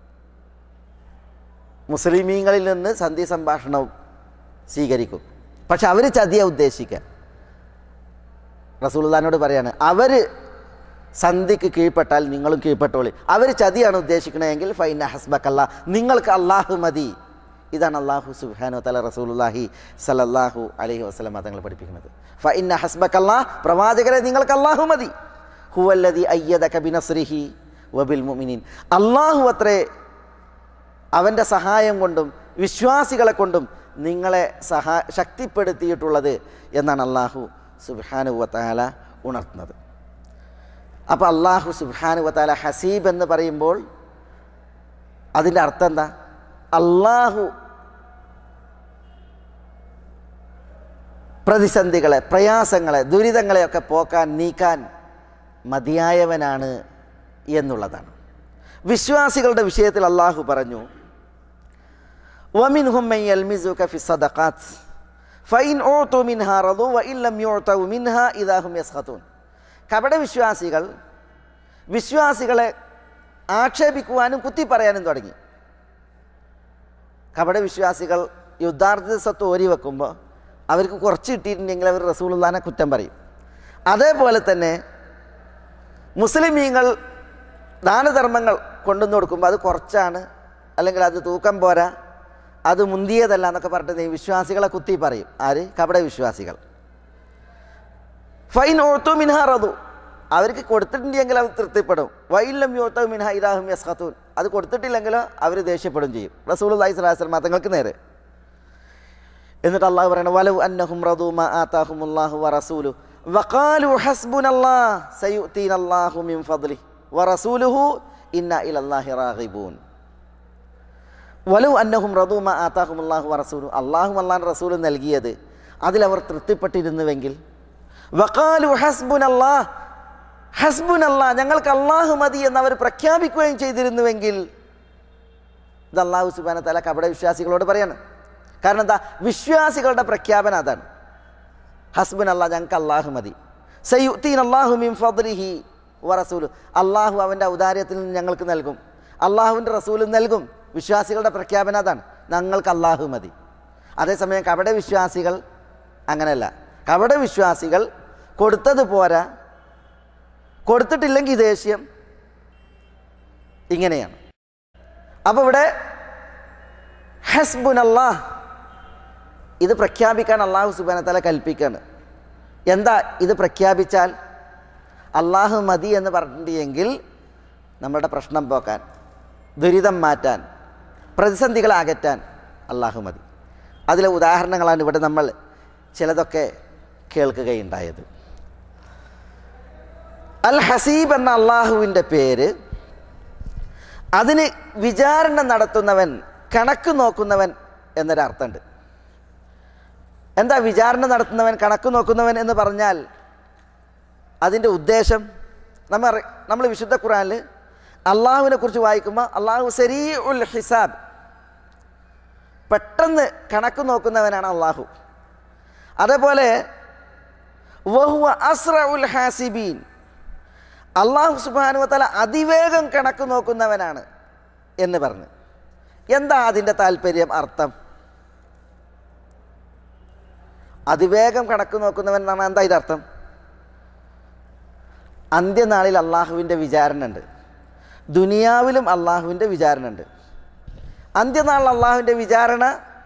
മുസ്ലിമീങ്ങളിൽ നിന്ന് സന്ധി സംഭാഷണം സ്വീകരിക്കും. പക്ഷെ അവർ ചതിയ ഉദ്ദേശിക്കുക. റസൂലുള്ളാഹിനോട് പറയാണ് അവർ സന്ധിക്ക് കീഴ്പ്പെട്ടാൽ നിങ്ങളും കീഴ്പ്പെട്ടോളി. അവർ ചതിയാണ് ഉദ്ദേശിക്കണമെങ്കിൽ ഫൈന ഹസ്ബക്കല്ലാ, നിങ്ങൾക്ക് അള്ളാഹു മതി. ഇതാണ് അള്ളാഹു സുബ്ഹാനഹു വ തആല റസൂലുള്ളാഹി സ്വല്ലല്ലാഹു അലൈഹി വസല്ലം തങ്ങൾ പഠിപ്പിക്കുന്നത്. ഫഇന്ന ഹസ്ബക്കല്ലാ, പ്രവാചകരെ നിങ്ങൾക്ക് അള്ളാഹു മതി. ഹുവല്ലദി അയ്യദക ബിനസ്രിഹി വബിൽ മുഅ്മിനീൻ, അള്ളാഹു അത്രേ അവൻ്റെ സഹായം കൊണ്ടും വിശ്വാസികളെ കൊണ്ടും നിങ്ങളെ സഹാ ശക്തിപ്പെടുത്തിയിട്ടുള്ളത് എന്നാണ് അള്ളാഹു സുബ്ഹാനഹു വ തആല ഉണർത്തുന്നത്. അപ്പോൾ അള്ളാഹു സുബ്ഹാനഹു വ തആല ഹസീബ് എന്ന് പറയുമ്പോൾ അതിൻ്റെ അർത്ഥം എന്താ? അള്ളാഹു പ്രതിസന്ധികളെ, പ്രയാസങ്ങളെ, ദുരിതങ്ങളെയൊക്കെ പോക്കാൻ, നീക്കാൻ മതിയായവനാണ് എന്നുള്ളതാണ്. വിശ്വാസികളുടെ വിഷയത്തിൽ അള്ളാഹു പറഞ്ഞു വമിൻഹും മൻ യൽമിസുക ഫി സദഖാത്ത് ഫഇൻ ഊതു മിൻഹാ റദു വഇൻ ലം യുഅതു മിൻഹാ ഇദാ ഹും യസ്ഖതൂൻ. കപട വിശ്വാസികൾ വിശ്വാസികളെ ആക്ഷേപിക്കുവാനും കുത്തി പറയാനും തുടങ്ങി. കപട വിശ്വാസികൾ യുദ്ധാർത്ഥ സ്വത്ത് ഓരി വെക്കുമ്പോൾ അവർക്ക് കുറച്ച് കിട്ടിയിട്ടുണ്ടെങ്കിൽ അവർ റസൂലുള്ളാഹിനെ കുറ്റം പറയും. അതേപോലെ തന്നെ മുസ്ലിമീങ്ങൾ ദാനധർമ്മങ്ങൾ കൊണ്ടുവന്ന് കൊടുക്കുമ്പോൾ അത് കുറച്ചാണ്, അല്ലെങ്കിൽ അത് തൂക്കം പോരാ, അത് മുന്തിയതല്ല എന്നൊക്കെ പറഞ്ഞിട്ട് വിശ്വാസികളെ കുത്തി പറയും. ആര്? കപട വിശ്വാസികൾ. ഫൈൻ ഓർത്തു മിൻഹ റദു, അവർക്ക് കൊടുത്തിട്ടുണ്ടെങ്കിൽ അവർ തൃപ്തിപ്പെടും. വൈലം യോത്തു മിൻഹ ഇദാഹും യസ്ഖതൂൻ, അത് കൊടുത്തിട്ടില്ലെങ്കിലോ അവർ ദേഷ്യപ്പെടും ചെയ്യും റസൂലുള്ളാഹി സ്വല്ലല്ലാഹു അലൈഹി വസല്ലം തങ്ങൾക്ക് നേരെ. എന്നിട്ട് അള്ളാഹു പറയണം വലൗ അന്നഹും റദു മാ ആതാഹുമുല്ലാഹു വറസൂലുഹു വഖാലു ഹസ്ബുനല്ലാഹ് സയുതീനല്ലാഹു മിൻ ഫദ്ലിഹി വറസൂലുഹു ഇന്ന ഇലല്ലാഹി റാഗിബൂൻ വലൗ അന്നഹും റദൂ മാ ആതാഹുമുല്ലാഹു വറസൂലു അല്ലാഹു അല്ലാഹുവിന്റെ റസൂലും നൽകിയത് അതിലവർ തൃപ്തിപ്പെട്ടിരുന്നുവെങ്കിൽ വഖാലു ഹസ്ബുനല്ലാഹ് ഹസ്ബുനല്ലാഹ് ഞങ്ങൾക്ക് അല്ലാഹു മതി എന്നവർ പ്രഖ്യാപിക്കുകയും ചെയ്തിരുന്നുവെങ്കിൽ ഇത് അല്ലാഹു സുബ്ഹാനഹു വ തആല കപട വിശ്വാസികളോട് പറയാണ്. കാരണം എന്താ? വിശ്വാസികളുടെ പ്രഖ്യാപനം അതാണ്. ഹസ്ബുനല്ലാഹ് ഞങ്ങൾക്ക് അല്ലാഹു മതി. സയുഅ്തീനല്ലാഹു മിൻ ഫദ്ലിഹി വറസൂലു അല്ലാഹു അവൻ്റെ ഔദാര്യത്തിൽ നിന്ന് ഞങ്ങൾക്ക് നൽകും, അല്ലാഹുവിൻ്റെ റസൂലും നൽകും. വിശ്വാസികളുടെ പ്രഖ്യാപനം അതാണ്, ഞങ്ങൾക്ക് അല്ലാഹു മതി. അതേസമയം കപട വിശ്വാസികൾ അങ്ങനെയല്ല. കപട വിശ്വാസികൾ കൊടുത്തത് പോരാ, കൊടുത്തിട്ടില്ലെങ്കിൽ ദേഷ്യം, ഇങ്ങനെയാണ്. അപ്പോൾ ഇവിടെ ഹസ്ബുനല്ലാഹ് ഇത് പ്രഖ്യാപിക്കാൻ അല്ലാഹു സുബ്ഹാനഹു വ തആല കൽപ്പിക്കുകയാണ്. എന്താ ഇത് പ്രഖ്യാപിച്ചാൽ? അല്ലാഹു മതി എന്ന് പറഞ്ഞിട്ടുണ്ടെങ്കിൽ നമ്മളുടെ പ്രശ്നം പോക്കാൻ, ദുരിതം മാറ്റാൻ, പ്രതിസന്ധികളെ അകറ്റാൻ അല്ലാഹു മതി. അതിലെ ഉദാഹരണങ്ങളാണ് ഇവിടെ നമ്മൾ ചിലതൊക്കെ കേൾക്കുകയുണ്ടായത്. അൽ ഹസീബ് എന്ന അല്ലാഹുവിൻ്റെ പേര്, അതിന് വിചാരണ നടത്തുന്നവൻ, കണക്ക് നോക്കുന്നവൻ എന്നൊരർത്ഥമുണ്ട്. എന്താ വിചാരണ നടത്തുന്നവൻ, കണക്ക് നോക്കുന്നവൻ എന്ന് പറഞ്ഞാൽ അതിൻ്റെ ഉദ്ദേശം നമ്മൾ നമ്മൾ വിശുദ്ധ ഖുർആനിൽ അള്ളാഹുവിനെ കുറിച്ച് വായിക്കുമ്പോൾ അള്ളാഹു സരീഉൽ ഹിസാബ്, പെട്ടെന്ന് കണക്ക് നോക്കുന്നവനാണ് അള്ളാഹു. അതേപോലെ വഹുവ അസ്റഉൽ ഹാസിബീൻ, അള്ളാഹു സുബ്ഹാനഹു വ തആല അതിവേഗം കണക്ക് നോക്കുന്നവനാണ് എന്ന് പറഞ്ഞു. എന്താ അതിൻ്റെ താല്പര്യം, അർത്ഥം? അതിവേഗം കണക്ക് നോക്കുന്നവൻ എന്നാണ്. എന്താ ഇതിൻ്റെ അർത്ഥം? അന്ത്യനാളിൽ അള്ളാഹുവിൻ്റെ വിചാരണ ഉണ്ട്, ദുനിയാവിലും അള്ളാഹുവിൻ്റെ വിചാരണ ഉണ്ട്. അന്ത്യനാളിൽ അള്ളാഹുവിൻ്റെ വിചാരണ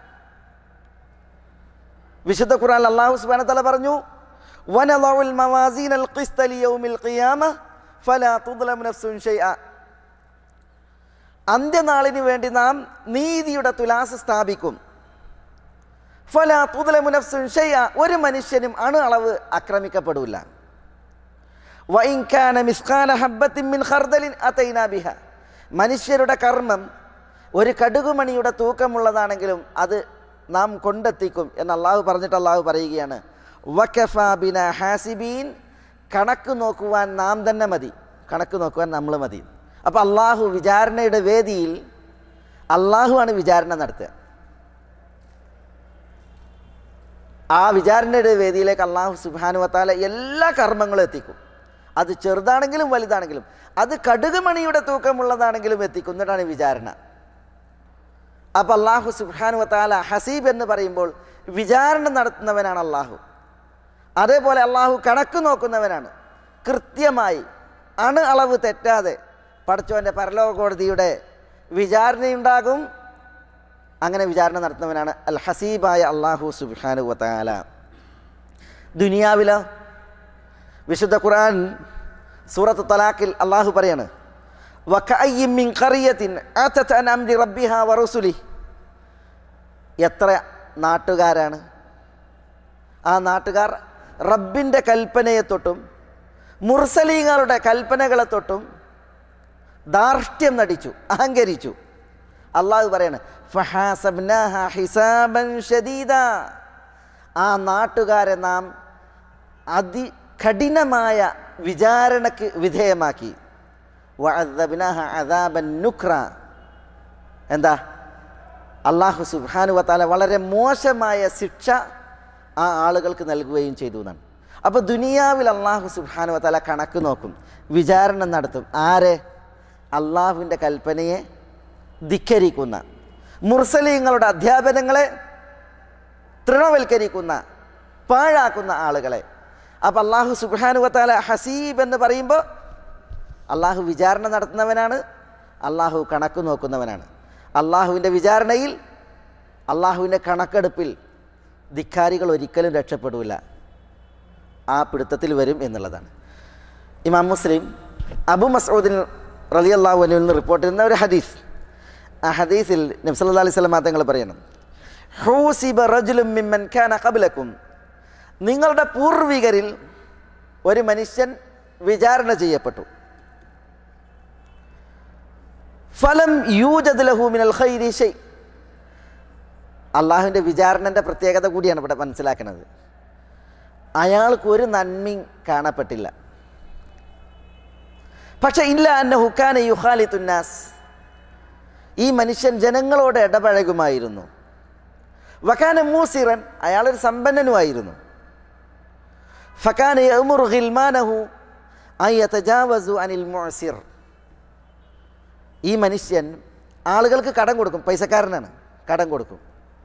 വിശുദ്ധ ഖുർആനിൽ അള്ളാഹു സുബ്ഹാനഹു വ തആല പറഞ്ഞു, വനളഉൽ മവാസീനൽ ഖിസ്ത ലിയൗമിൽ ഖിയാമ ഫലാ തുദ്ലമു നഫ്സുൻ ഷൈഅ. അന്ത്യനാളിന് വേണ്ടി നാം നീതിയുടെ തുലാസ് സ്ഥാപിക്കും. ഫലാ തുദ്ലമു നഫ്സുൻ ഷൈഅ, ഒരു മനുഷ്യനും അണു അളവ് ആക്രമിക്കപ്പെടില്ല. വഇൻ കാന മിസ്ഖാല ഹബ്ബത്തിൻ മിൻ ഖർദലിൻ അതൈനാ ബിഹ, മനുഷ്യരുടെ കർമ്മം ഒരു കടുകുമണിയുടെ തൂക്കമുള്ളതാണെങ്കിലും അത് നാം കൊണ്ടെത്തിക്കും എന്ന് അള്ളാഹു പറഞ്ഞിട്ട് അള്ളാഹു പറയുകയാണ്, വകഫാ ബിനാ ഹാസിബീൻ, കണക്ക് നോക്കുവാൻ നാം തന്നെ മതി, കണക്ക് നോക്കുവാൻ നമ്മൾ മതി. അപ്പോൾ അള്ളാഹു വിചാരണയുടെ വേദിയിൽ അള്ളാഹുവാണ് വിചാരണ നടത്തുക. ആ വിചാരണയുടെ വേദിയിലേക്ക് അള്ളാഹു സുബ്ഹാനഹു വ തആല എല്ലാ കർമ്മങ്ങളും എത്തിക്കും. അത് ചെറുതാണെങ്കിലും വലുതാണെങ്കിലും, അത് കടുകുമണിയുടെ തൂക്കമുള്ളതാണെങ്കിലും എത്തിക്കും. എന്നിട്ടാണ് വിചാരണ. അപ്പോൾ അള്ളാഹു സുബ്ഹാനഹു വ തആല ഹസീബ് എന്ന് പറയുമ്പോൾ വിചാരണ നടത്തുന്നവനാണ് അള്ളാഹു. അതേപോലെ അള്ളാഹു കണക്ക് നോക്കുന്നവനാണ്. കൃത്യമായി അണു അളവ് തെറ്റാതെ പടച്ചവൻ്റെ പരലോക കോടതിയുടെ വിചാരണയുണ്ടാകും. അങ്ങനെ വിചാരണ നടത്തുന്നവനാണ് അൽ ഹസീബായ അള്ളാഹു സുബ്ഹാനഹു വ തആല. ദുനിയാവിലോ വിശുദ്ധ ഖുർആൻ സൂറത്ത് തലാഖിൽ അള്ളാഹു പറയാണ്, വകഅയ്യിൻ മിൻ ഖറിയത്തിൻ അതത് അൻ അംരി റബ്ബിഹാ വറസുലിഹി. എത്ര നാട്ടുകാരാണ്, ആ നാട്ടുകാർ റബ്ബിൻ്റെ കൽപ്പനയെ തൊട്ടും മുർസലീങ്ങളുടെ കൽപ്പനകളെ തൊട്ടും ധാർഷ്ട്യം നടിച്ചു, അഹങ്കരിച്ചു. അള്ളാഹു പറയാണ്, ഫഹാസബ്നാഹാ ഹിസാബൻ ശദീദാ, ആ നാട്ടുകാരെ നാം അതികഠിനമായ വിചാരണയ്ക്ക് വിധേയമാക്കി. വഅദ്ദബ്നാഹാ അദാബൻ നുക്ര, എന്താ അള്ളാഹു സുബ്ഹാനഹു വ തആല വളരെ മോശമായ ശിക്ഷ ആ ആളുകൾക്ക് നൽകുകയും ചെയ്തു എന്നാണ്. അപ്പോൾ ദുനിയാവിൽ അള്ളാഹു സുബ്ഹാനഹു വ തആല കണക്ക് നോക്കും, വിചാരണ നടത്തും. ആരെ? അള്ളാഹുവിൻ്റെ കൽപ്പനയെ ധിക്കരിക്കുന്ന, മുർസലീങ്ങളുടെ അധ്യാപനങ്ങളെ തൃണവൽക്കരിക്കുന്ന, പാഴാക്കുന്ന ആളുകളെ. അപ്പോൾ അള്ളാഹു സുബ്ഹാനഹു വ തആല ഹസീബ് എന്ന് പറയുമ്പോൾ അള്ളാഹു വിചാരണ നടത്തുന്നവനാണ്, അള്ളാഹു കണക്ക് നോക്കുന്നവനാണ്. അള്ളാഹുവിൻ്റെ വിചാരണയിൽ, അള്ളാഹുവിൻ്റെ കണക്കെടുപ്പിൽ ധിക്കാരികൾ ഒരിക്കലും രക്ഷപ്പെടില്ല, ആ പിടുത്തത്തിൽ വരും എന്നുള്ളതാണ്. ഇമാം മുസ്ലിം അബു മസ്ഊദിൻ റളിയല്ലാഹു അൻഹു നിന്ന് റിപ്പോർട്ട് ചെയ്യുന്ന ഒരു ഹദീസ്. ആ ഹദീസിൽ നബി സല്ലല്ലാഹു അലൈഹി വസല്ലം തങ്ങൾ പറയണം, ഹൂസിബ റജുലുൻ മിമ്മൻ കാന ഖബ്ലക്കും, നിങ്ങളുടെ പൂർവികരിൽ ഒരു മനുഷ്യൻ വിചാരണ ചെയ്യപ്പെട്ടു. ഫലം യൂജദ് ലഹു മിനൽ ഖൈരി ഷൈ. അള്ളാഹുവിൻ്റെ വിചാരണൻ്റെ പ്രത്യേകത കൂടിയാണ് ഇവിടെ മനസ്സിലാക്കുന്നത്. അയാൾക്ക് ഒരു നന്മയും കാണപ്പെട്ടില്ല. പക്ഷെ ഇല്ല അന്നഹു കാന യുഖാലിത്തുന്നാസ്, ഈ മനുഷ്യൻ ജനങ്ങളോട് ഇടപഴകുമായിരുന്നു. വകാന മൂസിറൻ, അയാളൊരു സമ്പന്നനുമായിരുന്നു. ഫകാന യഅ്മുറു ഗിൽമാനഹു അൻ യതജാവസു അനിൽ മുഅ്സിർ, ഈ മനുഷ്യൻ ആളുകൾക്ക് കടം കൊടുക്കും, പൈസക്കാരനാണ്, കടം കൊടുക്കും.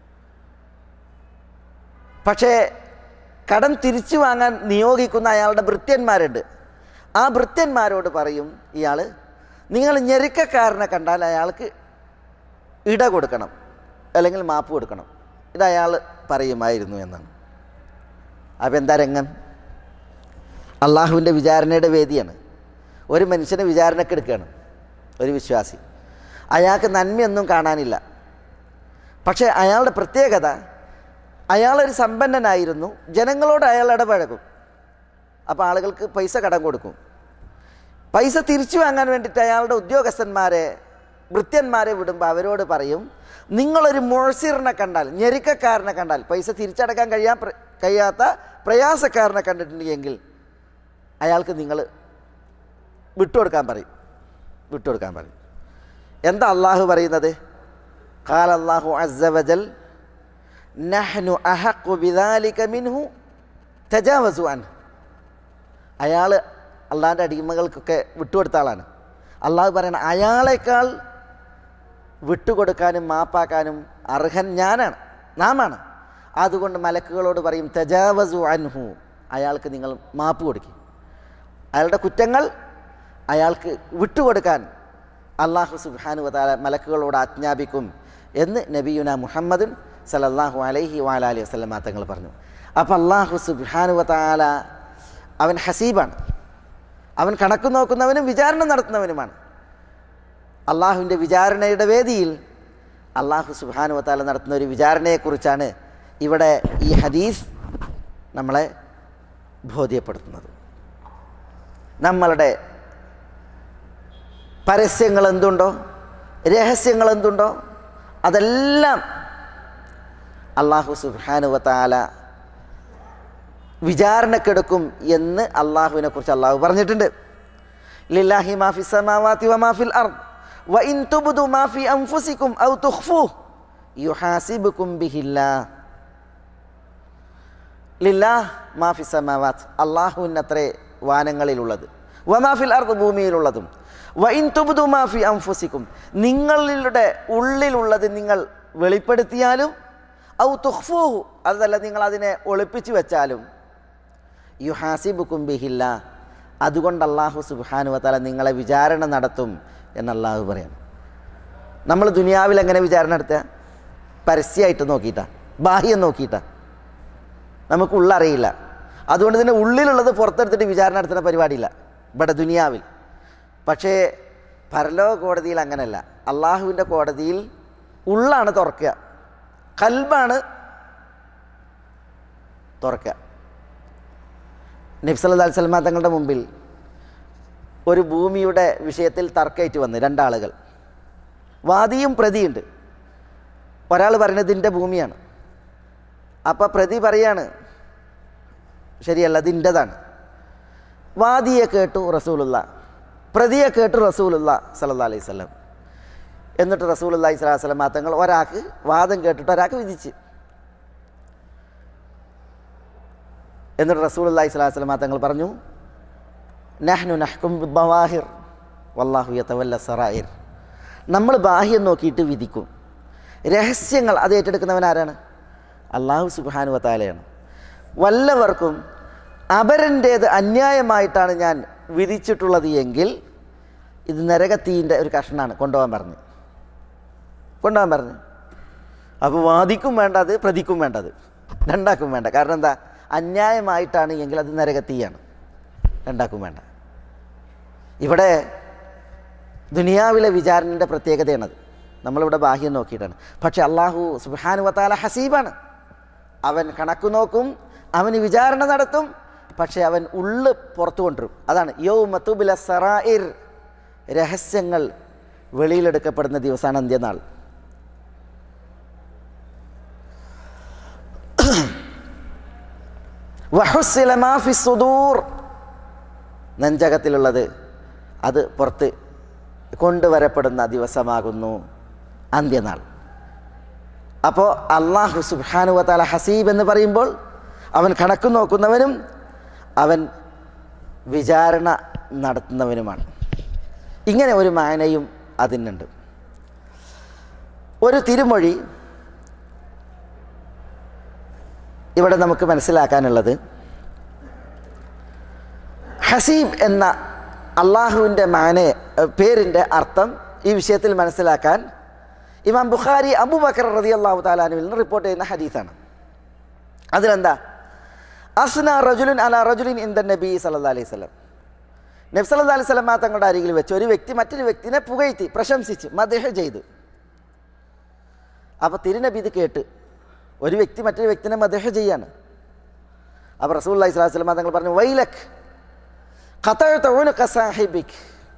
പക്ഷേ കടം തിരിച്ചു വാങ്ങാൻ നിയോഗിക്കുന്ന അയാളുടെ ഭൃത്യന്മാരുണ്ട്. ആ ഭൃത്യന്മാരോട് പറയും, ഇയാൾ നിങ്ങൾ ഞെരുക്കക്കാരനെ കണ്ടാൽ അയാൾക്ക് ഇട കൊടുക്കണം, അല്ലെങ്കിൽ മാപ്പ് കൊടുക്കണം. ഇത് അയാൾ പറയുമായിരുന്നു എന്നാണ്. അപ്പം എന്താ രംഗം? അള്ളാഹുവിൻ്റെ വിചാരണയുടെ വേദിയാണ്. ഒരു മനുഷ്യനെ വിചാരണയ്ക്ക് എടുക്കുകയാണ്, ഒരു വിശ്വാസി. അയാൾക്ക് നന്മയൊന്നും കാണാനില്ല. പക്ഷേ അയാളുടെ പ്രത്യേകത, അയാളൊരു സമ്പന്നനായിരുന്നു, ജനങ്ങളോട് അയാൾ ഇടപഴകും. അപ്പോൾ ആളുകൾക്ക് പൈസ കടം കൊടുക്കും. പൈസ തിരിച്ചു വാങ്ങാൻ വേണ്ടിയിട്ട് അയാളുടെ ഉദ്യോഗസ്ഥന്മാരെ, ഭൃത്യന്മാരെ വിടുമ്പോൾ അവരോട് പറയും, നിങ്ങളൊരു മുഅ്സിറിനെ കണ്ടാൽ, ഞെരുക്കക്കാരനെ കണ്ടാൽ, പൈസ തിരിച്ചടക്കാൻ കഴിയാൻ കഴിയാത്ത പ്രയാസക്കാരനെ കണ്ടിട്ടുണ്ടെങ്കിൽ അയാൾക്ക് നിങ്ങൾ വിട്ടുകൊടുക്കാൻ പറയും, വിട്ടുകൊടുക്കാൻ പറയും. എന്താ അള്ളാഹു പറയുന്നത്? ഖാല അല്ലാഹു അസ്സ വജൽ നഹ്നു അഹഖു ബിദാലിക മിൻഹു തജാവസു അൻഹു. അയാൾ അള്ളാഹിൻ്റെ അടിമകൾക്കൊക്കെ വിട്ടുകൊടുത്ത ആളാണ്. അള്ളാഹു പറയണ, അയാളെക്കാൾ വിട്ടുകൊടുക്കാനും മാപ്പാക്കാനും അർഹൻ ഞാനാണ്, നാമാണ്. അതുകൊണ്ട് മലക്കുകളോട് പറയും, തജാവസു അൻഹു, അയാൾക്ക് നിങ്ങൾ മാപ്പ് കൊടുക്കും. അയാളുടെ കുറ്റങ്ങൾ അയാൾക്ക് വിട്ടുകൊടുക്കാൻ അള്ളാഹു സുബ്ഹാനഹു വ തആല മലക്കുകളോട് ആജ്ഞാപിക്കും എന്ന് നബിയുന മുഹമ്മദുൻ സല്ലല്ലാഹു അലൈഹി വഅലൈഹി വസല്ലം തങ്ങൾ പറഞ്ഞു. അപ്പോൾ അള്ളാഹു സുബ്ഹാനഹു വ തആല അവൻ ഹസീബാണ്, അവൻ കണക്ക് നോക്കുന്നവനും വിചാരണ നടത്തുന്നവനുമാണ്. അള്ളാഹുവിൻ്റെ വിചാരണയുടെ വേദിയിൽ അള്ളാഹു സുബ്ഹാനഹു വ തആല നടത്തുന്ന ഒരു വിചാരണയെക്കുറിച്ചാണ് ഇവിടെ ഈ ഹദീസ് നമ്മളെ ബോധ്യപ്പെടുത്തുന്നത്. നമ്മളുടെ പരസ്യങ്ങൾ എന്തുണ്ടോ, രഹസ്യങ്ങൾ എന്തുണ്ടോ, അതെല്ലാം അള്ളാഹു സുബ്ഹാനഹു വ തആല വിചാരണക്കെടുക്കും എന്ന് അള്ളാഹുവിനെ കുറിച്ച് അള്ളാഹു പറഞ്ഞിട്ടുണ്ട്. ലില്ലാഹി മാ ഫിസ് സമാവാതി വമാ ഫിൽ അർദ് വഇൻ തുബ്ദു മാ ഫി അൻഫുസികും ഔ തുഖ്ഫൂഹു യുഹാസിബുകും ബിഹില്ലാഹ്. ലില്ലാഹ് മാ ഫിസ് സമാവാത്, അള്ളാഹുവിനത്രേ വാനങ്ങളിലുള്ളത്, വമാ ഫിൽ അർദ്, ഭൂമിയിലുള്ളതും, വഇൻ തുബ്ദു മാ ഫി അൻഫുസികും, നിങ്ങളുടെ ഉള്ളിലുള്ളത് നിങ്ങൾ വെളിപ്പെടുത്തിയാലും, ഔ തുഖ്ഫൂഹു, അതല്ല നിങ്ങൾ അതിനെ ഒളിപ്പിച്ചു വെച്ചാലും, യുഹാസിബുകും ബിഹില്ലാ, അതുകൊണ്ട് അല്ലാഹു സുബ്ഹാനഹു വ തആല നിങ്ങളെ വിചാരണ നടത്തും എന്ന് അല്ലാഹു പറയാണ്. നമ്മൾ ദുനിയാവിൽ എങ്ങനെ വിചാരണ നടത്തുക? പരസ്യമായിട്ട് നോക്കിയിട്ടാണ്, ബാഹ്യം നോക്കിയിട്ടാണ്. നമുക്ക് ഉള്ളറിയില്ല. അതുകൊണ്ട് തന്നെ ഉള്ളിലുള്ളത് പുറത്തെടുത്തിട്ട് വിചാരണ നടത്തുന്ന പരിപാടിയില്ല ഇവിടെ ദുനിയാവിൽ. പക്ഷേ പരലോക കോടതിയിൽ അങ്ങനെയല്ല. അള്ളാഹുവിൻ്റെ കോടതിയിൽ ഉള്ളാണ് തുറക്കുക, ഖൽബാണ് തുറക്കുക. നബി സല്ലല്ലാഹു അലൈഹി വസല്ലം തങ്ങളുടെ മുമ്പിൽ ഒരു ഭൂമിയുടെ വിഷയത്തിൽ തർക്കമായിട്ട് വന്ന് രണ്ടാളുകൾ, വാദിയും പ്രതിയുണ്ട്. ഒരാൾ പറയുന്നത് ഇതിൻ്റെ ഭൂമിയാണ്, അപ്പോൾ പ്രതി പറയാണ് ശരിയല്ല, ഇതിൻ്റെതാണ്. വാദിയെ കേട്ടു റസൂലുള്ള, പ്രതിയെ കേട്ടു റസൂലുള്ള സല്ലല്ലാഹു അലൈഹി വസല്ലം. എന്നിട്ട് റസൂലുള്ളാഹി സ്വല്ലല്ലാഹു അലൈഹി വസല്ലം തങ്ങൾ ഒരാൾക്ക് വാദം കേട്ടിട്ട് ഒരാൾക്ക് വിധിച്ച്. എന്നിട്ട് റസൂലുള്ളാഹി സ്വല്ലല്ലാഹു അലൈഹി വസല്ലം തങ്ങൾ പറഞ്ഞു, നഹ്നു നഹ്കും ബിദ്ദവാഹിർ വല്ലാഹു യതവല്ല സറായിർ. നമ്മൾ ബാഹ്യം നോക്കിയിട്ട് വിധിക്കും, രഹസ്യങ്ങൾ അത് ഏറ്റെടുക്കുന്നവൻ ആരാണ്? അല്ലാഹു സുബ്ഹാനഹു വ തആലയാണ്. വല്ലവർക്കും അപരൻ്റേത് അന്യായമായിട്ടാണ് ഞാൻ വിധിച്ചിട്ടുള്ളത് എങ്കിൽ ഇത് നരകത്തീൻ്റെ ഒരു കഷ്ണമാണ്, കൊണ്ടുപോകാൻ പറഞ്ഞു കൊണ്ടുപോകാൻ പറഞ്ഞു അപ്പോൾ വാദിക്കും വേണ്ടത്, പ്രതിക്കും വേണ്ടത്, രണ്ടാക്കും വേണ്ട. കാരണം എന്താ? അന്യായമായിട്ടാണ് എങ്കിൽ അത് നരകത്തീയാണ്, രണ്ടാക്കും വേണ്ട. ഇവിടെ ദുനിയാവിലെ വിചാരണയുടെ പ്രത്യേകതയാണത്. നമ്മളിവിടെ ബാഹ്യം നോക്കിയിട്ടാണ്. പക്ഷെ അല്ലാഹു സുബ്ഹാനഹു വ തആല ഹസീബാണ്. അവൻ കണക്ക് നോക്കും, അവന് വിചാരണ നടത്തും. പക്ഷേ അവൻ ഉള്ള് പുറത്തു കൊണ്ടുവരും. അതാണ് യൗമ തുബ്ല സറായിർ, രഹസ്യങ്ങൾ വെളിയിലെടുക്കപ്പെടുന്ന ദിവസമാണ് അന്ത്യനാൾ. വഹുസ്സില മാ ഫി സുദൂർ, നെഞ്ചകത്തിലുള്ളത് അത് പുറത്ത് കൊണ്ടുവരപ്പെടുന്ന ദിവസമാകുന്നു അന്ത്യനാൾ. അപ്പോൾ അല്ലാഹു സുബ്ഹാനഹു വ തആല ഹസീബ് എന്ന് പറയുമ്പോൾ അവൻ കണക്ക് നോക്കുന്നവനും അവൻ വിചാരണ നടത്തുന്നവനുമാണ്. ഇങ്ങനെ ഒരു മാനയും അതിനുണ്ട്. ഒരു തിരുമൊഴി ഇവിടെ നമുക്ക് മനസ്സിലാക്കാനുള്ളത്, ഹസീബ് എന്ന അള്ളാഹുവിൻ്റെ മാനെ പേരിൻ്റെ അർത്ഥം ഈ വിഷയത്തിൽ മനസ്സിലാക്കാൻ ഇമാം ബുഖാരി അബൂബക്കർ റളിയല്ലാഹു തആല അൻഹുവിൽ നിന്ന് റിപ്പോർട്ട് ചെയ്യുന്ന ഹദീസാണ്. അതിലെന്താ, അസ്ന റജുലുൻ അലാ റജുലിൻ ഇൻദ നബി സല്ലല്ലാഹു അലൈഹി വസല്ലം, നബി സല്ലല്ലാഹു അലൈഹി വസല്ലം തങ്ങളുടെ അരികിൽ വെച്ച് ഒരു വ്യക്തി മറ്റൊരു വ്യക്തിനെ പുകഴ്ത്തി പ്രശംസിച്ച് മദ്ഹ് ചെയ്തു. അപ്പോൾ തിരുനബി ഇത് കേട്ട്, ഒരു വ്യക്തി മറ്റൊരു വ്യക്തിനെ മദ്ഹ് ചെയ്യാണ്. അപ്പോൾ റസൂലുള്ളാഹി സ്വല്ലല്ലാഹു അലൈഹി വസല്ലം തങ്ങൾ പറഞ്ഞു, വൈലക് ഖതഅത ഉനുക സാഹിബിക്,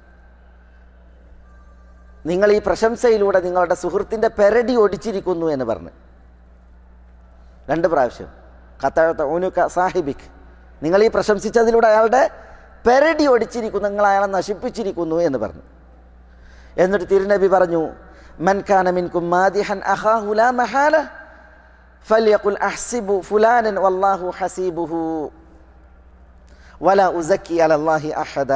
നിങ്ങൾ ഈ പ്രശംസയിലൂടെ നിങ്ങളുടെ സുഹൃത്തിൻ്റെ പെരടി ഒടിച്ചിരിക്കുന്നു എന്ന് പറഞ്ഞു. രണ്ട് പ്രാവശ്യം ഖതഅത ഉനുക സാഹിബിക്, നിങ്ങൾ ഈ പ്രശംസിച്ചതിലൂടെ അയാളുടെ പെരടി ഒടിച്ചിരിക്കുന്നു, നിങ്ങൾ അയാളെ നശിപ്പിച്ചിരിക്കുന്നു എന്ന് പറഞ്ഞു. എന്നിട്ട് തിരുനബി പറഞ്ഞു, മൻ കാന മിൻകും മാദിഹൻ അഖാഹു ലാ മഹാല ഫൽയഖുൽ അഹ്സിബു ഫുലാനൻ വല്ലാഹു ഹസീബുഹു വലാ ഉസക്കി അലല്ലാഹി അഹദ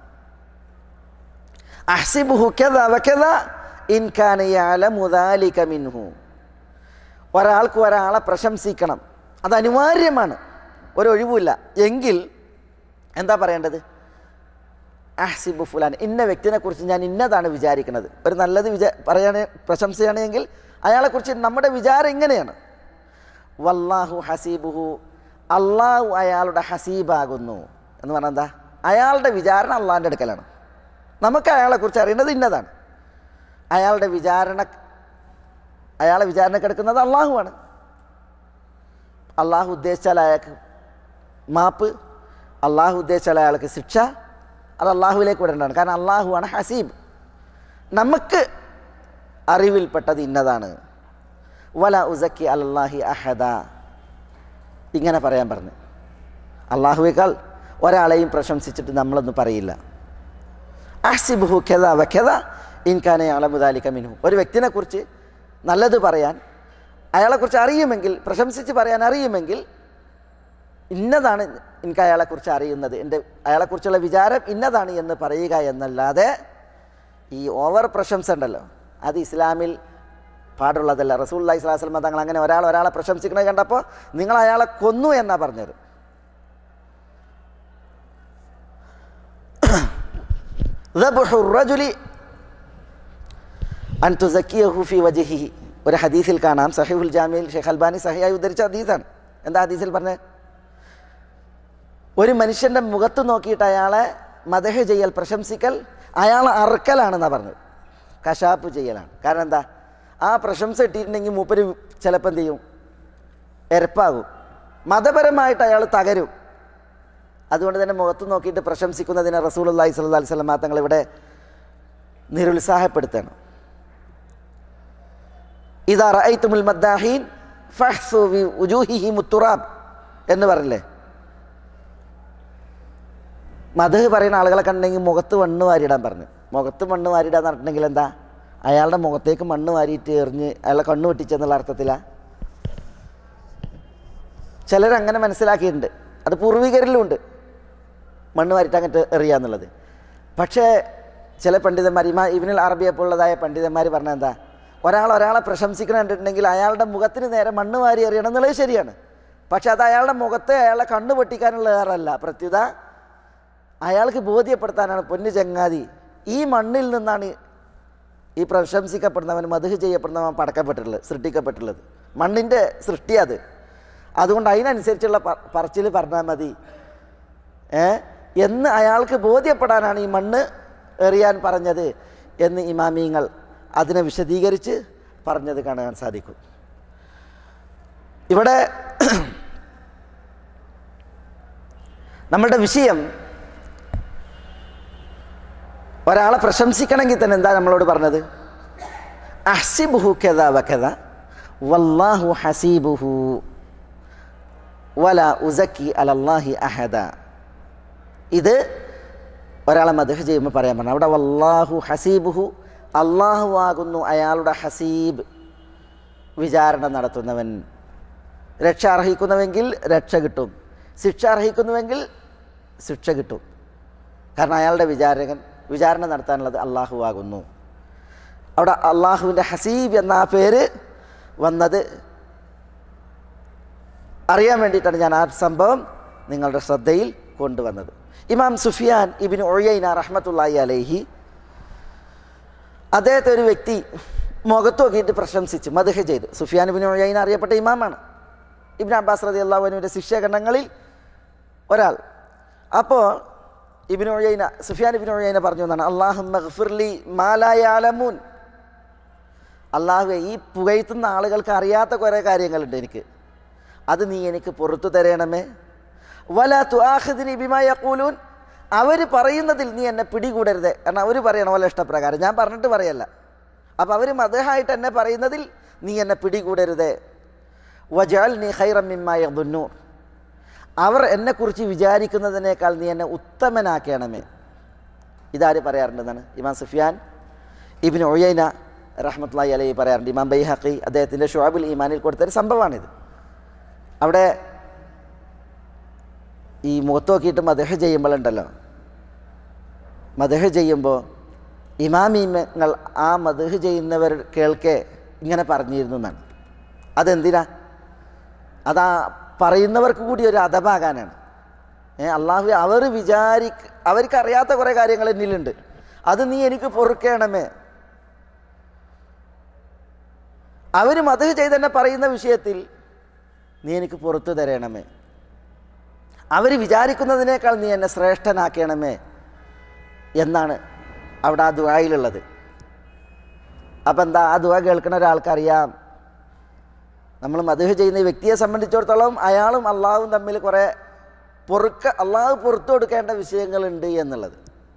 അഹ്സിബുഹു കദാ വകദാ ഇൻ കാന യഅലമു ദാലിക മിൻഹു. ഒരാൾക്ക് ഒരാളെ പ്രശംസിക്കണം, അത് അനിവാര്യമാണ്, ഒരൊഴിവുമില്ല. എങ്കിൽ എന്താ പറയേണ്ടത്? അഹ്സിബു ഫുലാൻ, ഇന്ന വ്യക്തിനെക്കുറിച്ച് ഞാൻ ഇന്നതാണ് വിചാരിക്കുന്നത്. ഒരു നല്ലത് വിചാ പറയുകയാണ്, പ്രശംസയാണെങ്കിൽ അയാളെക്കുറിച്ച് നമ്മുടെ വിചാരം ഇങ്ങനെയാണ്. വല്ലാഹു ഹസീബുഹു, അള്ളാഹു അയാളുടെ ഹസീബാകുന്നു എന്ന് പറഞ്ഞാൽ എന്താ? അയാളുടെ വിചാരണ അള്ളാഹിൻ്റെ അടുക്കലാണ്. നമുക്ക് അയാളെക്കുറിച്ച് അറിയേണ്ടത് ഇന്നതാണ്. അയാളുടെ വിചാരണ അയാളെ വിചാരണക്കെടുക്കുന്നത് അള്ളാഹുവാണ്. അള്ളാഹു ഉദ്ദേശിച്ചാൽ അയാൾക്ക് മാപ്പ്, അള്ളാഹു ഉദ്ദേശിച്ചാൽ അയാൾക്ക് ശിക്ഷ, അത് അള്ളാഹുവിലേക്ക് വിടേണ്ടതാണ്. കാരണം അള്ളാഹുവാണ് ഹസീബ്. നമുക്ക് അറിവിൽപ്പെട്ടത് ഇന്നതാണ്. വല ഉസക്കി അലല്ലാഹി അഹദ, ഇങ്ങനെ പറയാൻ പറഞ്ഞു. അള്ളാഹുവേക്കാൾ ഒരാളെയും പ്രശംസിച്ചിട്ട് നമ്മളൊന്നും പറയില്ല. അഹ്സിബുഹു ഖദാ വഖദാ ഇൻ കാന യഅലമു ദാലിക മിൻഹു, ഒരു വ്യക്തിനെക്കുറിച്ച് നല്ലത് പറയാൻ അയാളെക്കുറിച്ച് അറിയുമെങ്കിൽ, പ്രശംസിച്ച് പറയാൻ അറിയുമെങ്കിൽ, ഇന്നതാണ് എനിക്ക് അയാളെക്കുറിച്ച് അറിയുന്നത്, എൻ്റെ അയാളെക്കുറിച്ചുള്ള വിചാരം ഇന്നതാണ് എന്ന് പറയുക എന്നല്ലാതെ ഈ ഓവർ പ്രശംസ ഉണ്ടല്ലോ, അത് ഇസ്ലാമിൽ പാടുള്ളതല്ല. റസൂലുള്ളാഹി സ്വല്ലല്ലാഹു അലൈഹി വസല്ലം തങ്ങൾ അങ്ങനെ ഒരാൾ ഒരാളെ പ്രശംസിക്കുന്നത് കണ്ടപ്പോൾ നിങ്ങൾ അയാളെ കൊന്നു എന്നാ പറഞ്ഞത്. ഒരു ഹദീസിൽ കാണാം, സഹീഹുൽ ജാമിയിൽ ഷെയ്ഖ് അൽബാനി സഹിയായി ഉദ്ധരിച്ച ഹദീസാണ്. എന്താ ഹദീസിൽ പറഞ്ഞത്? ഒരു മനുഷ്യൻ്റെ മുഖത്ത് നോക്കിയിട്ട് അയാളെ മദഹ് ചെയ്യൽ, പ്രശംസിക്കൽ, അയാളെ അറുക്കലാണെന്നാണ് പറഞ്ഞത്. കശാപ്പ് ചെയ്യലാണ്. കാരണം എന്താ? ആ പ്രശംസ ഇട്ടിട്ടുണ്ടെങ്കിൽ മൂപ്പര് ചിലപ്പോൾ എന്ത് ചെയ്യും? എരപ്പാകും, മതപരമായിട്ട് അയാൾ തകരും. അതുകൊണ്ട് തന്നെ മുഖത്ത് നോക്കിയിട്ട് പ്രശംസിക്കുന്നതിനെ റസൂലുള്ളാഹി സ്വല്ലല്ലാഹു അലൈഹി വസല്ലം തങ്ങൾ ഇവിടെ നിരുത്സാഹപ്പെടുത്തണം. ഇദാ റഅയ്തുമുൽ മദ്ദാഹീൻ ഫഹ്സു ബി വുജൂഹിഹിം തുറാബ് എന്ന് പറഞ്ഞില്ലേ? മദ്ഹ് പറയുന്ന ആളുകളെ കണ്ടെങ്കിൽ മുഖത്ത് മണ്ണ് വാരിയിടാൻ പറഞ്ഞു. മുഖത്ത് മണ്ണ് വാരിയിടാന്ന് പറഞ്ഞിട്ടുണ്ടെങ്കിൽ എന്താ? അയാളുടെ മുഖത്തേക്ക് മണ്ണ് വാരിയിട്ട് എറിഞ്ഞ് അയാളെ കണ്ണു വെട്ടിച്ചെന്നുള്ള അർത്ഥത്തിലാണ്. ചിലരങ്ങനെ മനസ്സിലാക്കിയിട്ടുണ്ട്. അത് പൂർവികരിലുമുണ്ട്, മണ്ണ് വാരിയിട്ട് അങ്ങോട്ട് എറിയാന്നുള്ളത്. പക്ഷേ ചില പണ്ഡിതന്മാർ, ഇമാ ഇബ്നുൽ അറബിയെ പോലുള്ളതായ പണ്ഡിതന്മാർ പറഞ്ഞാൽ എന്താ? ഒരാൾ ഒരാളെ പ്രശംസിക്കണം കണ്ടിട്ടുണ്ടെങ്കിൽ അയാളുടെ മുഖത്തിന് നേരെ മണ്ണ് വാരി എറിയണം എന്നുള്ളത് ശരിയാണ്. പക്ഷെ അത് അയാളുടെ മുഖത്തെ അയാളെ കണ്ണു പൊട്ടിക്കാനുള്ള ഏറല്ല. പ്രത്യുത അയാൾക്ക് ബോധ്യപ്പെടുത്താനാണ്, പൊന്നു ചങ്ങാതി, ഈ മണ്ണിൽ നിന്നാണ് ഈ പ്രശംസിക്കപ്പെടുന്നവൻ, മദ്ഹ് ചെയ്യപ്പെടുന്നവൻ പടക്കപ്പെട്ടിട്ടുള്ളത്, സൃഷ്ടിക്കപ്പെട്ടിട്ടുള്ളത്. മണ്ണിൻ്റെ സൃഷ്ടി അത്. അതുകൊണ്ട് അതിനനുസരിച്ചുള്ള പറച്ചിൽ പറഞ്ഞാൽ മതി ഏ എന്ന് അയാൾക്ക് ബോധ്യപ്പെടാനാണ് ഈ മണ്ണ് എറിയാൻ പറഞ്ഞത് എന്ന് ഇമാമിയങ്ങൾ അതിനെ വിശദീകരിച്ച് പറഞ്ഞത് കാണാൻ സാധിക്കും. ഇവിടെ നമ്മളുടെ വിഷയം ഒരാളെ പ്രശംസിക്കണമെങ്കിൽ തന്നെ എന്താ നമ്മളോട് പറഞ്ഞത്? അഹ്സിബുഹു കദ വകദ വല്ലാഹു ഹസീബുഹു വല ഉസക്കി അലല്ലാഹി അഹദ. ഇത് ഒരാളെ മദ്ഹ് ചെയ്യുമ്പോൾ പറയാൻ പറഞ്ഞു. അവിടെ വല്ലാഹു ഹസീബുഹു, അള്ളാഹു ആകുന്നു അയാളുടെ ഹസീബ്, വിചാരണ നടത്തുന്നവൻ. രക്ഷ അർഹിക്കുന്നുവെങ്കിൽ രക്ഷ കിട്ടും, ശിക്ഷ അർഹിക്കുന്നുവെങ്കിൽ ശിക്ഷ കിട്ടും. കാരണം അയാളുടെ വിചാരകൻ, വിചാരണ നടത്താനുള്ളത് അള്ളാഹു ആകുന്നു. അവിടെ അള്ളാഹുവിൻ്റെ ഹസീബ് എന്ന ആ പേര് വന്നത് അറിയാൻ വേണ്ടിയിട്ടാണ് ഞാൻ ആ സംഭവം നിങ്ങളുടെ ശ്രദ്ധയിൽ കൊണ്ടുവന്നത്. ഇമാം സുഫിയാൻ ഇബ്നു ഉയൈന റഹ്മത്തുള്ളാഹി അലൈഹി, അദ്ദേഹത്തെ ഒരു വ്യക്തി മുഖത്ത് നോക്കിയിട്ട് പ്രശംസിച്ച് മദ്ഹ് ചെയ്തു. സുഫിയാൻ ഇബ്നു ഉയൈന അറിയപ്പെട്ട ഇമാമാണ്, ഇബ്നു അബ്ബാസ് റളിയല്ലാഹു അൻഹുവിൻ്റെ ശിഷ്യഗണങ്ങളിൽ ഒരാൾ. അപ്പോൾ ഇബ്നു ഉയൈന, സുഫിയാൻ ഇബ്നു ഉയൈന പറഞ്ഞു എന്നാണ്, അല്ലാഹുമ്മ ഗ്ഫിർലി മാ ലാ യഅലമൂൻ, അള്ളാഹുവേ ഈ പുകഴ്ത്തുന്ന ആളുകൾക്ക് അറിയാത്ത കുറേ കാര്യങ്ങളുണ്ട് എനിക്ക്, അത് നീ എനിക്ക് പുറത്തു തരണമേ. വലാ തുആഖിദ്നി ബിമാ യഖൂലൂൻ, അവർ പറയുന്നതിൽ നീ എന്നെ പിടികൂടരുത്. കാരണം അവർ പറയണ പോലെ ഇഷ്ടപ്രകാരം, ഞാൻ പറഞ്ഞിട്ട് പറയല്ല. അപ്പോൾ അവർ മദ്ഹായിട്ട് എന്നെ പറയുന്നതിൽ നീ എന്നെ പിടികൂടരുത്. വജഅൽനി ഖൈറൻ മിമ്മാ യظുന്നൂൻ, അവർ എന്നെക്കുറിച്ച് വിചാരിക്കുന്നതിനേക്കാൾ നീ എന്നെ ഉത്തമനാക്കണമേ. ഇതാര് പറയാറുണ്ടെന്നാണ്? ഇമാം സുഫിയാൻ ഇബ്നു ഉയൈന റഹ്മത്തുള്ളാഹി അലൈഹി പറയാറുണ്ട്. ഇമാം ബൈഹഖി അദ്ദേഹത്തിൻ്റെ ശുഅബുൽ ഈമാനിൽ കൊടുത്തൊരു സംഭവമാണിത്. അവിടെ ഈ മുഖത്ത് നോക്കിയിട്ട് മദ്ഹ് ചെയ്യുമ്പോഴുണ്ടല്ലോ, മദ്ഹ് ചെയ്യുമ്പോൾ ഇമാമിങ്ങൾ ആ മദ്ഹ് ചെയ്യുന്നവർ കേൾക്കെ ഇങ്ങനെ പറഞ്ഞിരുന്നു എന്നാണ്. അതെന്തിനാ? അതാ പറയുന്നവർക്ക് കൂടി ഒരു അദബാകാനാണ്. ഏഹ് അള്ളാഹു അവർ വിചാരി അവർക്ക് അറിയാത്ത കുറേ കാര്യങ്ങൾ എന്നിലുണ്ട്, അത് നീ എനിക്ക് പൊറുക്കണമേ. അവർ മദ്ഹ് ചെയ്ത് തന്നെ പറയുന്ന വിഷയത്തിൽ നീ എനിക്ക് പുറത്തു തരണമേ. അവർ വിചാരിക്കുന്നതിനേക്കാൾ നീ എന്നെ ശ്രേഷ്ഠനാക്കണമേ എന്നാണ് അവിടെ ആ ദുആയിലുള്ളത്. അപ്പം എന്താ, ആ ദുആ കേൾക്കുന്ന ഒരാൾക്കറിയാം നമ്മൾ മദ്ഹ് ചെയ്യുന്ന ഈ വ്യക്തിയെ സംബന്ധിച്ചിടത്തോളം അയാളും അള്ളാഹും തമ്മിൽ കുറേ പൊറുക്ക അള്ളാഹു പുറത്തു കൊടുക്കേണ്ട വിഷയങ്ങളുണ്ട് എന്നുള്ളത്.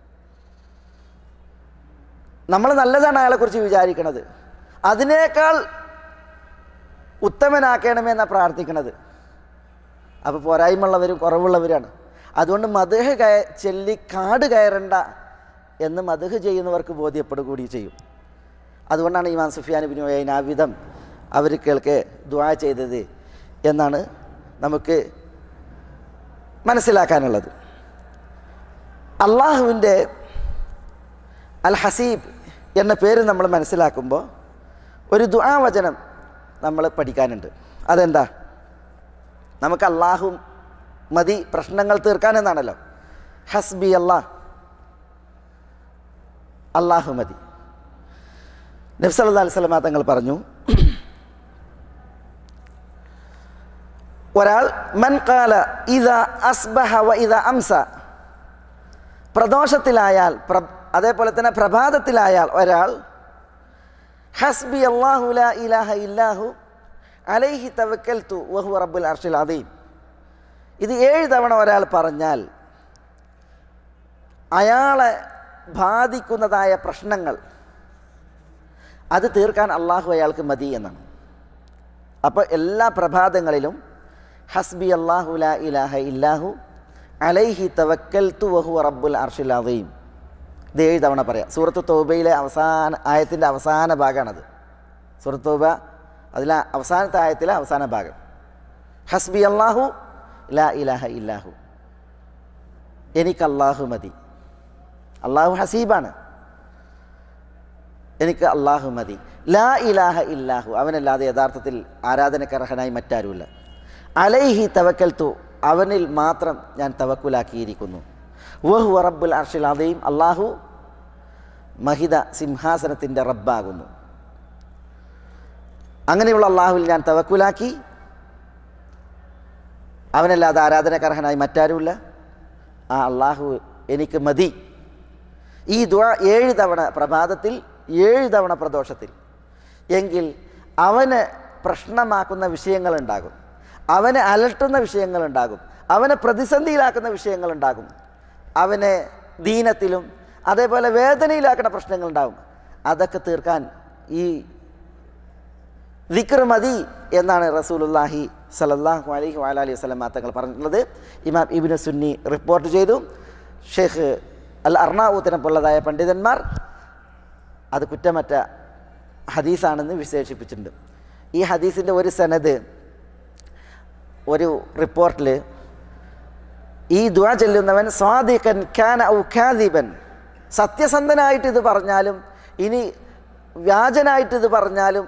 നമ്മൾ നല്ലതാണ് അയാളെക്കുറിച്ച് വിചാരിക്കണത്, അതിനേക്കാൾ ഉത്തമനാക്കണമെന്നാണ് പ്രാർത്ഥിക്കണത്. അപ്പോൾ പോരായ്മയുള്ളവരും കുറവുള്ളവരാണ്. അതുകൊണ്ട് മദ്ഹ് കയ ചൊല്ലി കാട് കയറണ്ട എന്ന് മദ്ഹ് ചെയ്യുന്നവർക്ക് ബോധ്യപ്പെടുക കൂടി ചെയ്യും. അതുകൊണ്ടാണ് ഇമാം സുഫിയാൻ ഇബ്നു ഉയൈന ആ വിധം അവർ കേൾക്കെ ദുആ ചെയ്തത് എന്നാണ് നമുക്ക് മനസ്സിലാക്കാനുള്ളത്. അള്ളാഹുവിൻ്റെ അൽ ഹസീബ് എന്ന പേര് നമ്മൾ മനസ്സിലാക്കുമ്പോൾ ഒരു ദുആ വചനം നമ്മൾ പഠിക്കാനുണ്ട്. അതെന്താ? നമുക്ക് അള്ളാഹു മതി പ്രശ്നങ്ങൾ തീർക്കാൻ എന്നാണല്ലോ. ഹസ്ബി അല്ലാഹ്, അള്ളാഹു മതി. നബി സല്ലല്ലാഹു അലൈഹി വസല്ലം തങ്ങൾ പറഞ്ഞു, ഒരാൾ മൻ ഖാല ഇദാ അസ്ബഹ വ ഇദാ അംസ, പ്രദോഷത്തിലായാൽ അതേപോലെ തന്നെ പ്രഭാതത്തിലായാൽ ഒരാൾ ഹസ്ബി അല്ലാഹു ലാ ഇലാഹ ഇല്ലാഹു അലൈഹി തവക്കൽതു വഹുവ റബ്ബുൽ അർശിൽ അദീം, ഇത് ഏഴ് തവണ ഒരാൾ പറഞ്ഞാൽ അയാളെ ബാധിക്കുന്നതായ പ്രശ്നങ്ങൾ അത് തീർക്കാൻ അള്ളാഹു അയാൾക്ക് മതി എന്നാണ്. അപ്പോൾ എല്ലാ പ്രഭാതങ്ങളിലും ഹസ്ബി അല്ലാഹു ലാ ഇലാഹ ഇല്ലാഹു അലൈഹി തവക്കൽതു വഹുവ റബ്ബുൽ അർശിൽ അദീം, ഇത് ഏഴ് തവണ പറയാം. സൂറത്ത് തൗബയിലെ അവസാന ആയത്തിൻ്റെ അവസാന ഭാഗമാണത്. സൂറത്ത് തൗബ അതിലെ അവസാനത്തെ ആയത്തിലെ അവസാന ഭാഗം. ഹസ്ബി അല്ലാഹു ലാ ഇലാഹ ഇല്ലാഹു, എനിക്ക് അള്ളാഹു മതി. അള്ളാഹു ഹസീബാണ്, എനിക്ക് അള്ളാഹു മതി. ലാ ഇലാഹ ഇല്ലാഹു, അവനല്ലാതെ യഥാർത്ഥത്തിൽ ആരാധനക്കർഹനായി മറ്റാരുമില്ല. അലൈഹി തവക്കൽതു, അവനിൽ മാത്രം ഞാൻ തവക്കുലാക്കിയിരിക്കുന്നു. വഹുവ റബ്ബുൽ അർശിൽ അദീം, അള്ളാഹു മഹിത സിംഹാസനത്തിൻ്റെ റബ്ബാകുന്നു. അങ്ങനെയുള്ള അള്ളാഹുവിൽ ഞാൻ തവക്കുലാക്കി, അവനല്ലാതെ ആരാധനക്കർഹനായി മറ്റാരുമില്ല, ആ അള്ളാഹു എനിക്ക് മതി. ഈ ദുആ ഏഴ് തവണ പ്രഭാതത്തിൽ, ഏഴ് തവണ പ്രദോഷത്തിൽ, എങ്കിൽ അവന് പ്രശ്നമാക്കുന്ന വിഷയങ്ങളുണ്ടാകും, അവനെ അലട്ടുന്ന വിഷയങ്ങളുണ്ടാകും, അവനെ പ്രതിസന്ധിയിലാക്കുന്ന വിഷയങ്ങളുണ്ടാകും, അവനെ ദീനത്തിലും അതേപോലെ വേദനയിലാക്കുന്ന പ്രശ്നങ്ങളുണ്ടാവും. അതൊക്കെ തീർക്കാൻ ഈ ദിക്ർ മതി എന്നാണ് റസൂലുള്ളാഹി സ്വല്ലല്ലാഹു അലൈഹി വഅലൈഹി വസല്ലം തങ്ങൾ പറഞ്ഞിട്ടുള്ളത്. ഇമാം ഇബ്നു സുന്നി റിപ്പോർട്ട് ചെയ്തു. ഷെയ്ഖ് അൽ അർണാഊത്തിനെ പോലുള്ളതായ പണ്ഡിതന്മാർ അത് കുറ്റമറ്റ ഹദീസാണെന്ന് വിശേഷിപ്പിച്ചിട്ടുണ്ട്. ഈ ഹദീസിൻ്റെ ഒരു സനദ് ഒരു റിപ്പോർട്ടിൽ ഈ ദുആ ചൊല്ലുന്നവൻ സ്വാദിഖൻ കാന ഔ കാദിബൻ, സത്യസന്ധനായിട്ട് ഇത് പറഞ്ഞാലും ഇനി വ്യാജനായിട്ട് ഇത് പറഞ്ഞാലും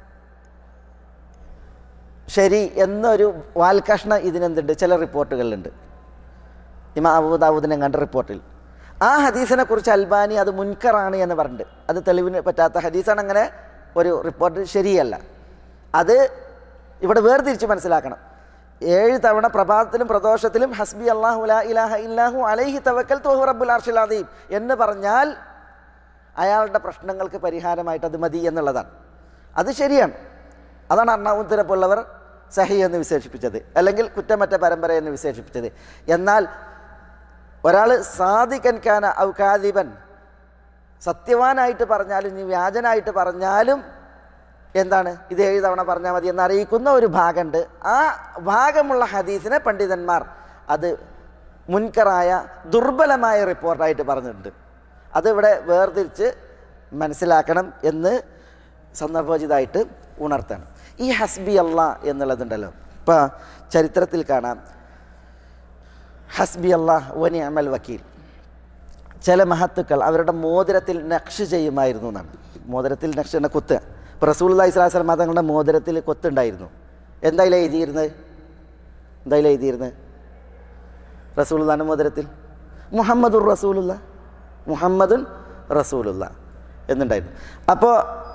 ശരി എന്നൊരു വാൽകഷ്ണം ഇതിനെന്തുണ്ട്, ചില റിപ്പോർട്ടുകളിലുണ്ട്. ഇമാം അബൂ ദാവൂദിനെ കണ്ട റിപ്പോർട്ടിൽ ആ ഹദീസിനെ കുറിച്ച് അൽബാനി അത് മുൻകറാണ് എന്ന് പറഞ്ഞിട്ടുണ്ട്. അത് തെളിവിന് പറ്റാത്ത ഹദീസാണ്, അങ്ങനെ ഒരു റിപ്പോർട്ട് ശരിയല്ല. അത് ഇവിടെ വേർതിരിച്ച് മനസ്സിലാക്കണം. ഏഴ് തവണ പ്രഭാതത്തിലും പ്രദോഷത്തിലും ഹസ്ബി അല്ലാഹു ലാ ഇലാഹ ഇല്ലാഹു അലൈഹി തവക്കൽതു വഹുവ റബ്ബുൽ അർശിൽ അദീം എന്ന് പറഞ്ഞാൽ അയാളുടെ പ്രശ്നങ്ങൾക്ക് പരിഹാരമായിട്ട് അത് മതി എന്നുള്ളതാണ്. അത് ശരിയാണ്. അതാണ് അർണാഊത്തിനെ പോലുള്ളവർ സഹി എന്ന് വിശേഷിപ്പിച്ചത്, അല്ലെങ്കിൽ കുറ്റമറ്റ പരമ്പര എന്ന് വിശേഷിപ്പിച്ചത്. എന്നാൽ ഒരാൾ സാദിഖൻ കാന ഔ കാദിബൻ, സത്യവാനായിട്ട് പറഞ്ഞാലും ഇനി വ്യാജനായിട്ട് പറഞ്ഞാലും എന്താണ്, ഇത് ഏഴ് തവണ പറഞ്ഞാൽ മതി എന്നറിയിക്കുന്ന ഒരു ഭാഗമുണ്ട്. ആ ഭാഗമുള്ള ഹദീസിനെ പണ്ഡിതന്മാർ അത് മുൻകറായ ദുർബലമായ റിപ്പോർട്ടായിട്ട് പറഞ്ഞിട്ടുണ്ട്. അതിവിടെ വേർതിരിച്ച് മനസ്സിലാക്കണം എന്ന് സന്ദർഭോചിതമായിട്ട് ഉണർത്തണം. ഈ ഹസ്ബി അല്ലാ എന്നുള്ളതുണ്ടല്ലോ, ഇപ്പോൾ ചരിത്രത്തിൽ കാണാം ഹസ്ബി അല്ലാ വനിഅമൽ വക്കീൽ. ചില മഹത്തുക്കൾ അവരുടെ മോതിരത്തിൽ നക്ഷ് ചെയ്യുമായിരുന്നു എന്നാണ്. മോതിരത്തിൽ നക്ഷ എന്ന കുത്ത്. ഇപ്പോൾ റസൂലുള്ളാഹി സ്വല്ലല്ലാഹു അലൈഹി വസല്ലം തങ്ങളുടെ മോതിരത്തിൽ കൊത്തുണ്ടായിരുന്നു. എന്തായാലും എഴുതിയിരുന്നത് എന്തായാലും എഴുതിയിരുന്നത് റസൂലുള്ളാഹിന്റെ മോതിരത്തിൽ മുഹമ്മദുർ റസൂലുള്ള മുഹമ്മദുൻ റസൂലുള്ള എന്നുണ്ടായിരുന്നു. അപ്പോൾ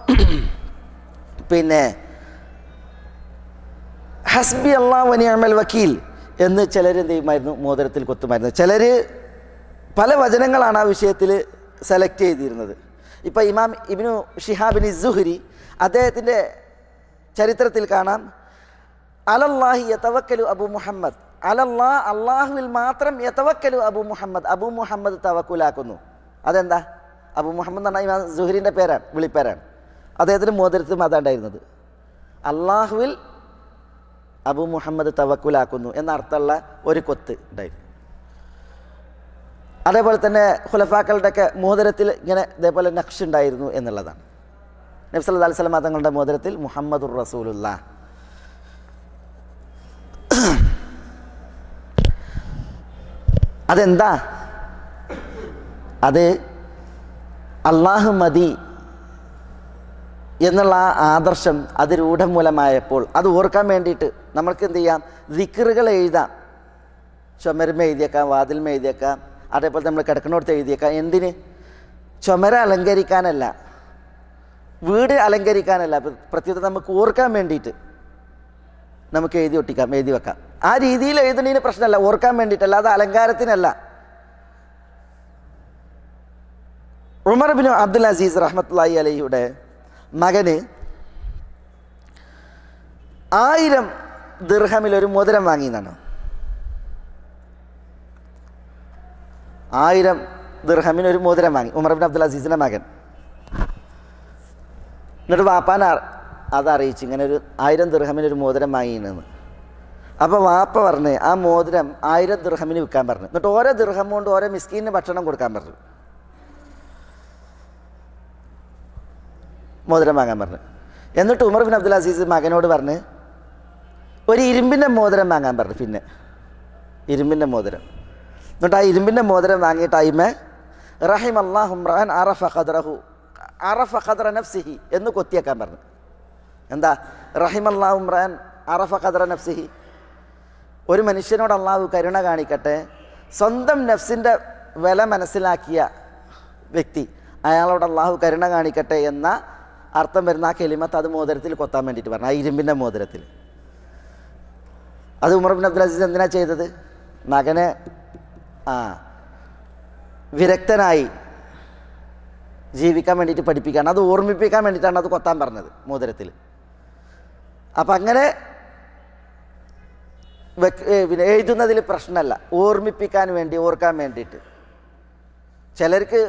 പിന്നെ ഹസ്ബി അല്ലാഹു വനിഅമൽ വക്കീൽ എന്ന് ചിലർ എന്ത് ചെയ്യുമായിരുന്നു, മോതിരത്തിൽ കൊത്തുമായിരുന്നു. ചിലർ പല വചനങ്ങളാണ് ആ വിഷയത്തിൽ സെലക്ട് ചെയ്തിരുന്നത്. ഇപ്പോൾ ഇമാം ഇബ്നു ഷിഹാബിൻ സുഹ്രി അദ്ദേഹത്തിൻ്റെ ചരിത്രത്തിൽ കാണാം, അലല്ലാഹി യതവക്കലു അബു മുഹമ്മദ്, അലല്ലാ അള്ളാഹുവിൽ മാത്രം യതവക്കലു അബു മുഹമ്മദ്, അബു മുഹമ്മദ് തവക്കുലാക്കുന്നു. അതെന്താ, അബു മുഹമ്മദ് എന്ന് പറഞ്ഞാൽ ഇമാം സുഹ്രിൻ്റെ പേരാണ്, വിളിപ്പേരാണ്. അദ്ദേഹത്തിന് മോതിരത്തിലും അതാണ്ടായിരുന്നത്, അള്ളാഹുവിൽ അബു മുഹമ്മദ് തവക്കുലാക്കുന്നു എന്നർത്ഥമുള്ള ഒരു കൊത്ത് ഉണ്ടായിരുന്നു. അതേപോലെ തന്നെ ഖുലഫാക്കളുടെയൊക്കെ മോതിരത്തിൽ ഇങ്ങനെ ഇതേപോലെ നക്ഷ് ഉണ്ടായിരുന്നു എന്നുള്ളതാണ്. നബി സല്ലല്ലാഹു അലൈഹി വസല്ലം തങ്ങളുടെ മോതിരത്തിൽ മുഹമ്മദുർ റസൂലുള്ളാഹ്. അതെന്താ, അത് അള്ളാഹു മതി എന്നുള്ള ആ ആദർശം അത് രൂഢമൂലമായപ്പോൾ അത് ഓർക്കാൻ വേണ്ടിയിട്ട് നമ്മൾക്ക് എന്ത് ചെയ്യാം, ദിക്റുകൾ എഴുതാം. ചുമരുമ എഴുതിയേക്കാം, വാതിൽമ എഴുതിയേക്കാം, അതേപോലെ നമ്മൾ കിടക്കണോടത്ത് എഴുതിയേക്കാം. എന്തിന്? ചുമര അലങ്കരിക്കാനല്ല, വീട് അലങ്കരിക്കാനല്ല, പ്രത്യേകത നമുക്ക് ഓർക്കാൻ വേണ്ടിയിട്ട് നമുക്ക് എഴുതി ഒട്ടിക്കാം, എഴുതി വെക്കാം. ആ രീതിയിൽ എഴുതുന്നതിന് പ്രശ്നമല്ല, ഓർക്കാൻ വേണ്ടിയിട്ടല്ല, അത് അലങ്കാരത്തിനല്ല. ഉമർ ബിൻ അബ്ദുൽ അസീസ് റഹ്മത്തുള്ളാഹി അലൈഹിയുടെ മകന് ആയിരം ദിർഹമിലൊരു മോതിരം വാങ്ങിയെന്നാണ്. ആയിരം ദിർഹമിനൊരു മോതിരം വാങ്ങി ഉമർ ബിൻ അബ്ദുൽ അസീസിൻ്റെ മകൻ. എന്നിട്ട് വാപ്പാൻ അതറിയിച്ചു, ഇങ്ങനെ ഒരു ആയിരം ദിർഹമിനൊരു മോതിരം വാങ്ങിയെന്ന്. അപ്പോൾ വാപ്പ പറഞ്ഞ് ആ മോതിരം ആയിരം ദിർഹമിന് വിൽക്കാൻ പറഞ്ഞു. എന്നിട്ട് ഓരോ ദിർഹം കൊണ്ട് ഓരോ മിസ്കീനിന് ഭക്ഷണം കൊടുക്കാൻ പറഞ്ഞു, മോതിരം വാങ്ങാൻ പറഞ്ഞു. എന്നിട്ട് ഉമർ ബിൻ അബ്ദുൽ അസീസ് മകനോട് പറഞ്ഞ് ഒരു ഇരുമ്പിൻ്റെ മോതിരം വാങ്ങാൻ പറഞ്ഞു. പിന്നെ ഇരുമ്പിൻ്റെ മോതിരം. എന്നിട്ട് ആ ഇരുമ്പിൻ്റെ മോതിരം വാങ്ങിയിട്ട് അയിമ റഹിം അല്ലാഹു ഇംറഅൻ അറഫ ഖദ്റഹു അറഫ ഖദ്റ നഫ്സിഹി എന്ന് കൊത്തിയേക്കാൻ പറഞ്ഞു. എന്താ റഹിം അല്ലാഹു ഇംറഅൻ അറഫ ഖദ്റ നഫ്സിഹി? ഒരു മനുഷ്യനോട് അള്ളാഹു കരുണ കാണിക്കട്ടെ, സ്വന്തം നഫ്സിൻ്റെ വില മനസ്സിലാക്കിയ വ്യക്തി, അയാളോട് അള്ളാഹു കരുണ കാണിക്കട്ടെ എന്ന അർത്ഥം വരുന്ന ആ കെലിമത്ത് അത് മോതിരത്തിൽ കൊത്താൻ വേണ്ടിയിട്ട് പറഞ്ഞു, ആ ഇരുമ്പിൻ്റെ മോതിരത്തിൽ. അത് ഉമർ ബിൻ അബ്ദുൽ അസീസ് എന്തിനാ ചെയ്തത്? മകനെ ആ വിരക്തനായി ജീവിക്കാൻ വേണ്ടിയിട്ട് പഠിപ്പിക്കാൻ, അത് ഓർമ്മിപ്പിക്കാൻ വേണ്ടിയിട്ടാണ് അത് കൊത്താൻ പറഞ്ഞത് മോതിരത്തിൽ. അപ്പം അങ്ങനെ പിന്നെ എഴുതുന്നതിൽ പ്രശ്നമല്ല, ഓർമ്മിപ്പിക്കാൻ വേണ്ടി, ഓർക്കാൻ വേണ്ടിയിട്ട്. ചിലർക്ക്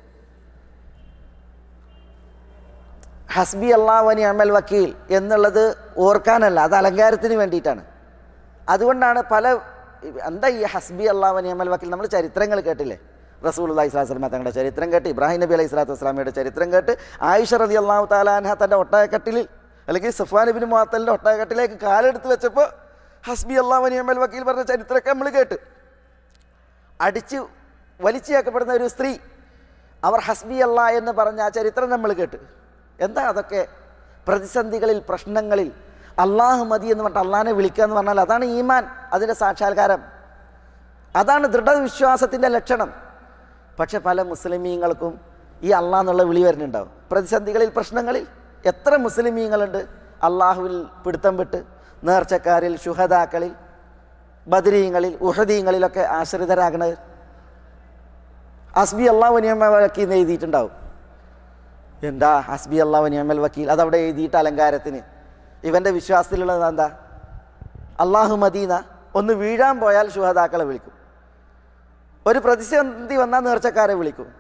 ഹസ്ബി അല്ലാഹു വ നിഅമൽ വക്കീൽ എന്നുള്ളത് ഓർക്കാനല്ല, അത് അലങ്കാരത്തിന് വേണ്ടിയിട്ടാണ്. അതുകൊണ്ടാണ് പല എന്താ ഈ ഹസ്ബി അല്ലാഹു വ നിഅമൽ വക്കീൽ, നമ്മൾ ചരിത്രങ്ങൾ കേട്ടില്ലേ, റസൂലുള്ളാഹി സ്വല്ലല്ലാഹു അലൈഹി വസല്ലം തങ്ങളുടെ ചരിത്രം കേട്ട്, ഇബ്രാഹിം നബി അലൈഹി സ്വലാത്തു വസ്സലാമയുടെ ചരിത്രം കേട്ട്, ആയിഷ റളിയല്ലാഹു തആല അൻഹ തൻ്റെ ഒട്ടകക്കട്ടിലിൽ അല്ലെങ്കിൽ സഫ്വാൻ ഇബ്നു മുഅത്തലിൻ്റെ ഒട്ടകക്കട്ടിലേക്ക് കാലെടുത്ത് വെച്ചപ്പോൾ ഹസ്ബി അല്ലാഹു വ നിഅമൽ വക്കീൽ പറഞ്ഞ ചരിത്രമൊക്കെ നമ്മൾ കേട്ട്. അടിച്ച് വലിച്ചിയാക്കപ്പെടുന്ന ഒരു സ്ത്രീ അവർ ഹസ്ബി അല്ലാ എന്ന് പറഞ്ഞ ആ ചരിത്രം നമ്മൾ കേട്ട്. എന്താ അതൊക്കെ? പ്രതിസന്ധികളിൽ, പ്രശ്നങ്ങളിൽ അള്ളാഹു മതി എന്ന് പറഞ്ഞിട്ട് അള്ളാഹിനെ വിളിക്കുക എന്ന് പറഞ്ഞാൽ അതാണ് ഈമാൻ, അതിൻ്റെ സാക്ഷാത്കാരം, അതാണ് ദൃഢവിശ്വാസത്തിൻ്റെ ലക്ഷണം. പക്ഷെ പല മുസ്ലിമീങ്ങൾക്കും ഈ അള്ളാഹ് എന്നുള്ള വിളി വരുന്നുണ്ടാവും. പ്രതിസന്ധികളിൽ, പ്രശ്നങ്ങളിൽ എത്ര മുസ്ലിമീങ്ങളുണ്ട് അള്ളാഹുവിൽ പിടുത്തം വിട്ട് നേർച്ചക്കാരിൽ, ശുഹദാക്കളിൽ, ബദരീങ്ങളിൽ, ഉഹദീങ്ങളിലൊക്കെ ആശ്രിതരാകണത്. ഹസ്ബി അല്ലാഹു വ നിഅമൽ വക്കീൽ എന്ന് എഴുതിയിട്ടുണ്ടാവും. എന്താ ഹസ്ബി അല്ലാഹു വ നിഅമൽ വക്കീൽ? അതവിടെ എഴുതിയിട്ട് അലങ്കാരത്തിന്. ഇവൻ്റെ വിശ്വാസത്തിലുള്ളത് എന്താ? Allah Medina. ഒന്ന് വീഴാൻ പോയാൽ ശുഹദാക്കളെ വിളിക്കും, ഒരു പ്രതിസന്ധി വന്നാൽ നേർച്ചക്കാരെ വിളിക്കും,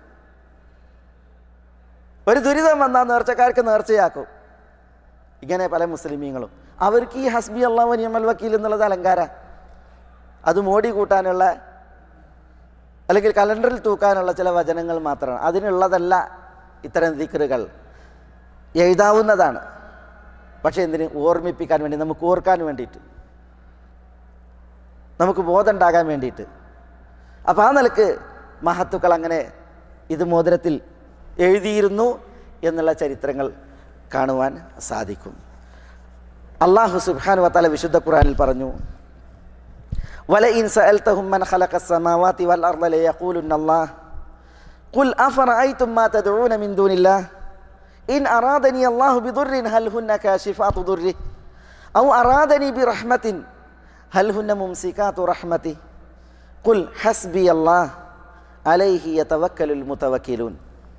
ഒരു ദുരിതം വന്നാൽ നേർച്ചക്കാർക്ക് നേർച്ചയാക്കും. ഇങ്ങനെ പല മുസ്ലിമീങ്ങളും അവർക്ക് ഈ ഹസ്ബി അല്ലാഹു വ നിഅമൽ വക്കീൽ എന്നുള്ളത് അലങ്കാര, അത് മോടി കൂട്ടാനുള്ള അല്ലെങ്കിൽ കലണ്ടറിൽ തൂക്കാനുള്ള ചില വചനങ്ങൾ മാത്രമാണ്. അതിനുള്ളതല്ല ഇത്തരം ദിക്റുകൾ. എഴുതാവുന്നതാണ്, പക്ഷേ എന്തിന്? ഓർമ്മിപ്പിക്കാൻ വേണ്ടി, നമുക്ക് ഓർക്കാൻ വേണ്ടിയിട്ട്, നമുക്ക് ബോധം ഉണ്ടാകാൻ വേണ്ടിയിട്ട്. അപ്പോൾ ആ നിലക്ക് മഹത്തുക്കൾ അങ്ങനെ ഇത് മോതിരത്തിൽ എഴുതിയിരുന്നു എന്നുള്ള ചരിത്രങ്ങൾ കാണുവാൻ സാധിക്കും. അല്ലാഹു സുബ്ഹാനഹു വ തആല വിശുദ്ധ ഖുർആനിൽ പറഞ്ഞു, വലഇൻ സഅൽതഹും മൻ ഖലഖസ് സമാവാതി വൽ അർള ലയഖൂലുന്ന അല്ലാഹ് ഖുൽ അഫറഅയ്തും മാ തദ്ഊന മിൻ ദൂനില്ലാഹ് ഇൻ അറാദനി അല്ലാഹു ബിദുർരിൻ ഹൽ ഹുന്ന കാശിഫാതു ദുർരി ഔ അറാദനി ബിറഹ്മത്തിൻ ഹൽ ഹുന്ന മുംസികാതു റഹ്മതി ഖുൽ ഹസ്ബി അല്ലാഹ് അലൈഹി യതവക്കലുൽ മുതവക്കിലൂൻ.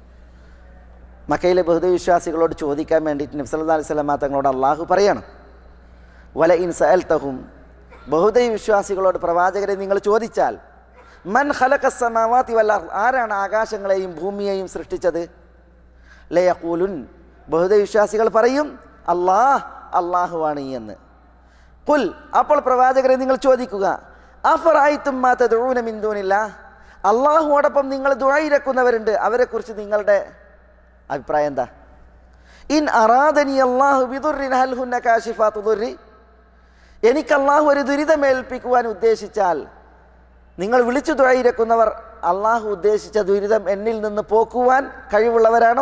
മക്കയിലെ ബഹുദൈവവിശ്വാസികളോട് ചോദിക്കാൻ വേണ്ടിയിട്ട് നബി സല്ലല്ലാഹു അലൈഹി വസല്ലം തങ്ങളോട് അള്ളാഹു പറയണം, വലഇൻ സഅൽതഹും, ബഹുദൈവവിശ്വാസികളോട് പ്രവാചകരെ നിങ്ങൾ ചോദിച്ചാൽ, മൻ ഖലഖസ് സമാവാതി വൽ അർള്, ആരാണ് ആകാശങ്ങളെയും ഭൂമിയെയും സൃഷ്ടിച്ചത്? ലയഖൂലുൻ, ബഹുദൈവവിശ്വാസികൾ പറയും അല്ലാഹ്, അള്ളാഹുവാണ് എന്ന്. ഖുൽ, അപ്പോൾ പ്രവാചകരെ നിങ്ങൾ ചോദിക്കുക, അഫറഅയ്തും മാ തദ്ഊന മിൻ ദൂനില്ലാഹ്, അള്ളാഹുവോടൊപ്പം നിങ്ങൾ ദുആ ഇരക്കുന്നവരുണ്ട്, അവരെക്കുറിച്ച് നിങ്ങളുടെ അഭിപ്രായം എന്താ? ഇൻ അറാദനി അല്ലാഹു ബിദുർരിൻ ഹൽ ഹുന്ന കാശിഫാതു ദുർരി, എനിക്ക് അള്ളാഹു ഒരു ദുരിതമേൽപ്പിക്കുവാൻ ഉദ്ദേശിച്ചാൽ, നിങ്ങൾ വിളിച്ചു ദുആ ഇരക്കുന്നവർ അള്ളാഹു ഉദ്ദേശിച്ച ദുരിതം എന്നിൽ നിന്ന് പോക്കുവാൻ കഴിവുള്ളവരാണോ?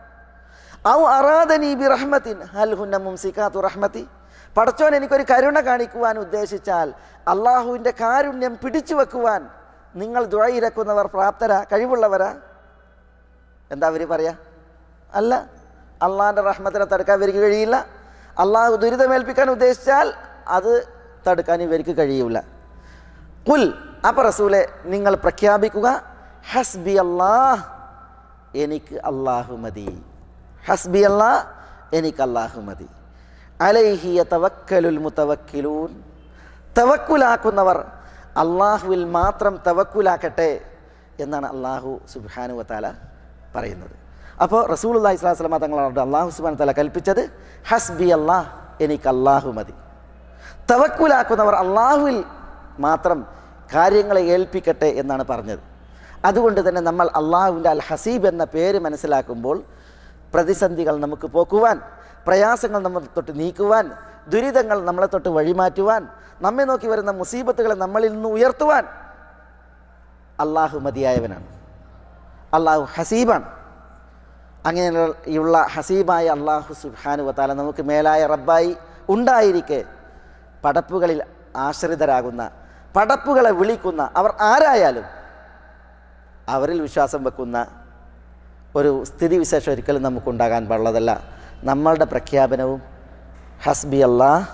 ഔ അറാദനി ബിറഹ്മത്തിൻ ഹൽ ഹുന്ന മുംസികാതു റഹ്മതി, പടച്ചോൻ എനിക്കൊരു കരുണ കാണിക്കുവാൻ ഉദ്ദേശിച്ചാൽ അള്ളാഹുവിൻ്റെ കാരുണ്യം പിടിച്ചു വെക്കുവാൻ നിങ്ങൾ ദുആ ഇരക്കുന്നവർ പ്രാപ്തരാ, കഴിവുള്ളവരാ? എന്താ അവർ പറയാ? അല്ല, അള്ളാഹിൻ്റെ റഹ്മത്തിനെ തടുക്കാൻ ഇവർക്ക് കഴിയില്ല. അള്ളാഹു ദുരിതമേൽപ്പിക്കാൻ ഉദ്ദേശിച്ചാൽ അത് തടുക്കാൻ ഇവർക്ക് കഴിയില്ല. ഖുൽ, അപ്പോൾ റസൂലെ നിങ്ങൾ പ്രഖ്യാപിക്കുക, ഹസ്ബി അല്ലാഹ്, എനിക്ക് അള്ളാഹു മതി. ഹസ്ബി അല്ലാഹ്, എനിക്ക് അള്ളാഹു മതി. അലൈഹി യതവക്കലുൽ മുതവക്കിലൂൻ, തവക്കുലാക്കുന്നവർ അള്ളാഹുവിൽ മാത്രം തവക്കുലാക്കട്ടെ എന്നാണ് അള്ളാഹു സുബ്ഹാനഹു വ തആല പറയുന്നത്. അപ്പോൾ റസൂലുള്ളാഹി സ്വല്ലല്ലാഹു അലൈഹി വസല്ലം തങ്ങളോട് അള്ളാഹു സുബ്ഹാനഹു വ തആല കൽപ്പിച്ചത് ഹസ്ബി അല്ലാഹ്, എനിക്ക് അള്ളാഹു മതി. തവക്കുലാക്കുന്നവർ അള്ളാഹുവിൽ മാത്രം കാര്യങ്ങളെ ഏൽപ്പിക്കട്ടെ എന്നാണ് പറഞ്ഞത്. അതുകൊണ്ട് തന്നെ നമ്മൾ അള്ളാഹുവിൻ്റെ അൽ ഹസീബ് എന്ന പേര് മനസ്സിലാക്കുമ്പോൾ പ്രതിസന്ധികൾ നമുക്ക് പോക്കുവാൻ, പ്രയാസങ്ങൾ നമ്മളെ തൊട്ട് നീക്കുവാൻ, ദുരിതങ്ങൾ നമ്മളെ തൊട്ട് വഴിമാറ്റുവാൻ, നമ്മെ നോക്കി വരുന്ന മുസീബത്തുകളെ നമ്മളിൽ നിന്ന് ഉയർത്തുവാൻ അള്ളാഹു മതിയായവനാണ്. അള്ളാഹു ഹസീബാണ്. അങ്ങനെയുള്ള ഹസീബായ അള്ളാഹു സുബ്ഹാനഹു വ തആല നമുക്ക് മേലായ റബ്ബായി ഉണ്ടായിരിക്കെ പടപ്പുകളിൽ ആശ്രിതരാകുന്ന, പടപ്പുകളെ വിളിക്കുന്ന, അവർ ആരായാലും അവരിൽ വിശ്വാസം വെക്കുന്ന ഒരു സ്ഥിതിവിശേഷം ഒരിക്കലും നമുക്കുണ്ടാകാൻ പാടുള്ളതല്ല. നമ്മളുടെ പ്രഖ്യാപനവും ഹസ്ബി അല്ലാഹ്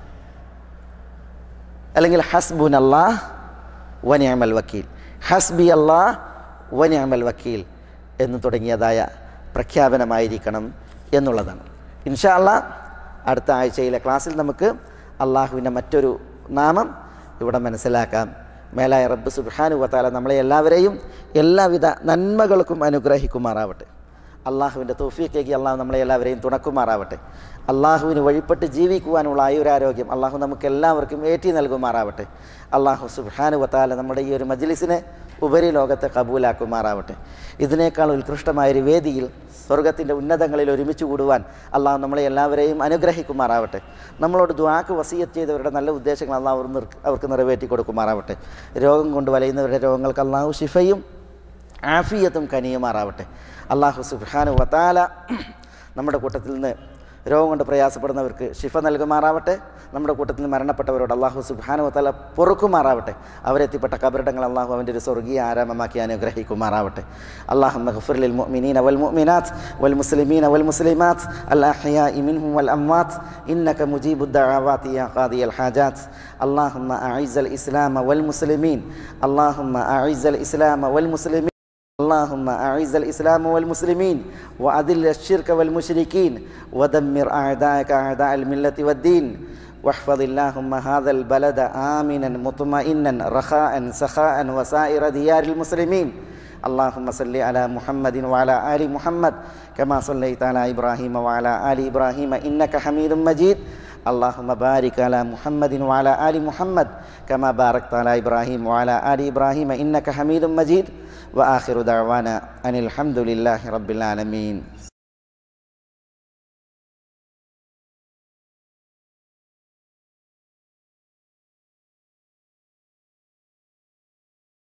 അല്ലെങ്കിൽ ഹസ്ബുൻ അല്ലാഹ് വ നിഅമൽ വക്കീൽ, ഹസ്ബി അല്ലാഹ് വ നിഅമൽ വക്കീൽ എന്ന് തുടങ്ങിയതായ പ്രഖ്യാപനമായിരിക്കണം എന്നുള്ളതാണ്. ഇൻഷാ അല്ലാഹ് അടുത്ത ആഴ്ചയിലെ ക്ലാസ്സിൽ നമുക്ക് അള്ളാഹുവിൻ്റെ മറ്റൊരു നാമം ഇവിടെ മനസ്സിലാക്കാം. മേലായ റബ്ബ് സുബ്ഹാനഹു വ തആല നമ്മളെ എല്ലാവരെയും എല്ലാവിധ നന്മകൾക്കും അനുഗ്രഹിക്കുമാറാവട്ടെ. അള്ളാഹുവിൻ്റെ തൗഫീഖേകി അള്ളാഹു നമ്മളെ എല്ലാവരെയും തുണക്കുമാറാവട്ടെ. അള്ളാഹുവിന് വഴിപ്പെട്ട് ജീവിക്കുവാനുള്ള ആയുരാരോഗ്യം അള്ളാഹു നമുക്ക് എല്ലാവർക്കും ഏറ്റി നൽകുമാറാവട്ടെ. അള്ളാഹു സുബ്ഹാനഹു വ തആല നമ്മുടെ ഈ ഒരു മജ്ലിസിനെ ഉപരി ലോകത്തെ കബൂലാക്കുമാറാവട്ടെ. ഇതിനേക്കാൾ ഉത്കൃഷ്ടമായൊരു വേദിയിൽ സ്വർഗത്തിൻ്റെ ഉന്നതങ്ങളിൽ ഒരുമിച്ച് കൂടുവാൻ അള്ളാഹു നമ്മളെ എല്ലാവരെയും അനുഗ്രഹിക്കുമാറാവട്ടെ. നമ്മളോട് ദുആക്ക് വസിയത്ത് ചെയ്തവരുടെ നല്ല ഉദ്ദേശങ്ങൾ അള്ളാഹു അവർക്ക് നിറവേറ്റി കൊടുക്കുമാറാവട്ടെ. രോഗം കൊണ്ട് വലയുന്നവരുടെ രോഗങ്ങൾക്ക് അള്ളാഹു ശിഫയും ആഫിയത്തും കനിയുമാറാവട്ടെ. അള്ളാഹു സുബ്ഹാനഹു വ തആല നമ്മുടെ കൂട്ടത്തിൽ നിന്ന് രോഗം കൊണ്ട് പ്രയാസപ്പെടുന്നവർക്ക് ശിഫ നൽകുമാറാവട്ടെ. നമ്മുടെ കൂട്ടത്തിൽ നിന്ന് മരണപ്പെട്ടവരോട് അള്ളാഹു സുബ്ഹാനഹു വ തആല പൊറുക്കുമാറാവട്ടെ. അവരെത്തിപ്പെട്ട കബറിടങ്ങൾ അള്ളാഹു അവൻ്റെ ഒരു സ്വർഗീയ ആരാമമാക്കി അനുഗ്രഹിക്കുമാറാവട്ടെ. അല്ലാഹുമ്മ ഗ്ഫിർ ലിൽ മുഅ്മിനീന വൽ മുഅ്മിനാത്ത് വൽ മുസ്ലിമീന വൽ മുസ്ലിമാത്ത് അൽ അഹ്യാഇ മിൻഹും വൽ അംവാത്ത് ഇന്നക മുജീബുദ് ദഅവാതി യാ ഖാദിയൽ ഹാജാത്ത്. അല്ലാഹുമ്മ അഇസ്സൽ ഇസ്ലാമ വൽ മുസ്ലിമീൻ അല്ലാഹുമ്മ അഇസ്സൽ ഇസ്ലാമ വൽ മുസ്ലിമീൻ اللهم أعز الإسلام والمسلمين وأذل الشرك والمشركين ودمر أعداءك أعداء الملة والدين واحفظ اللهم هذا البلد آمنا مطمئنا رخاء سخاء وسائر ديار المسلمين. اللهم صل على محمد وعلى آل محمد كما صليت على إبراهيم وعلى آل إبراهيم إنك حميد مجيد. اللهم بارك على محمد وعلى آل محمد كما باركت على إبراهيم وعلى آل إبراهيم إنك حميد مجيد. وآخر دعوانا أن الحمد لله رب العالمين.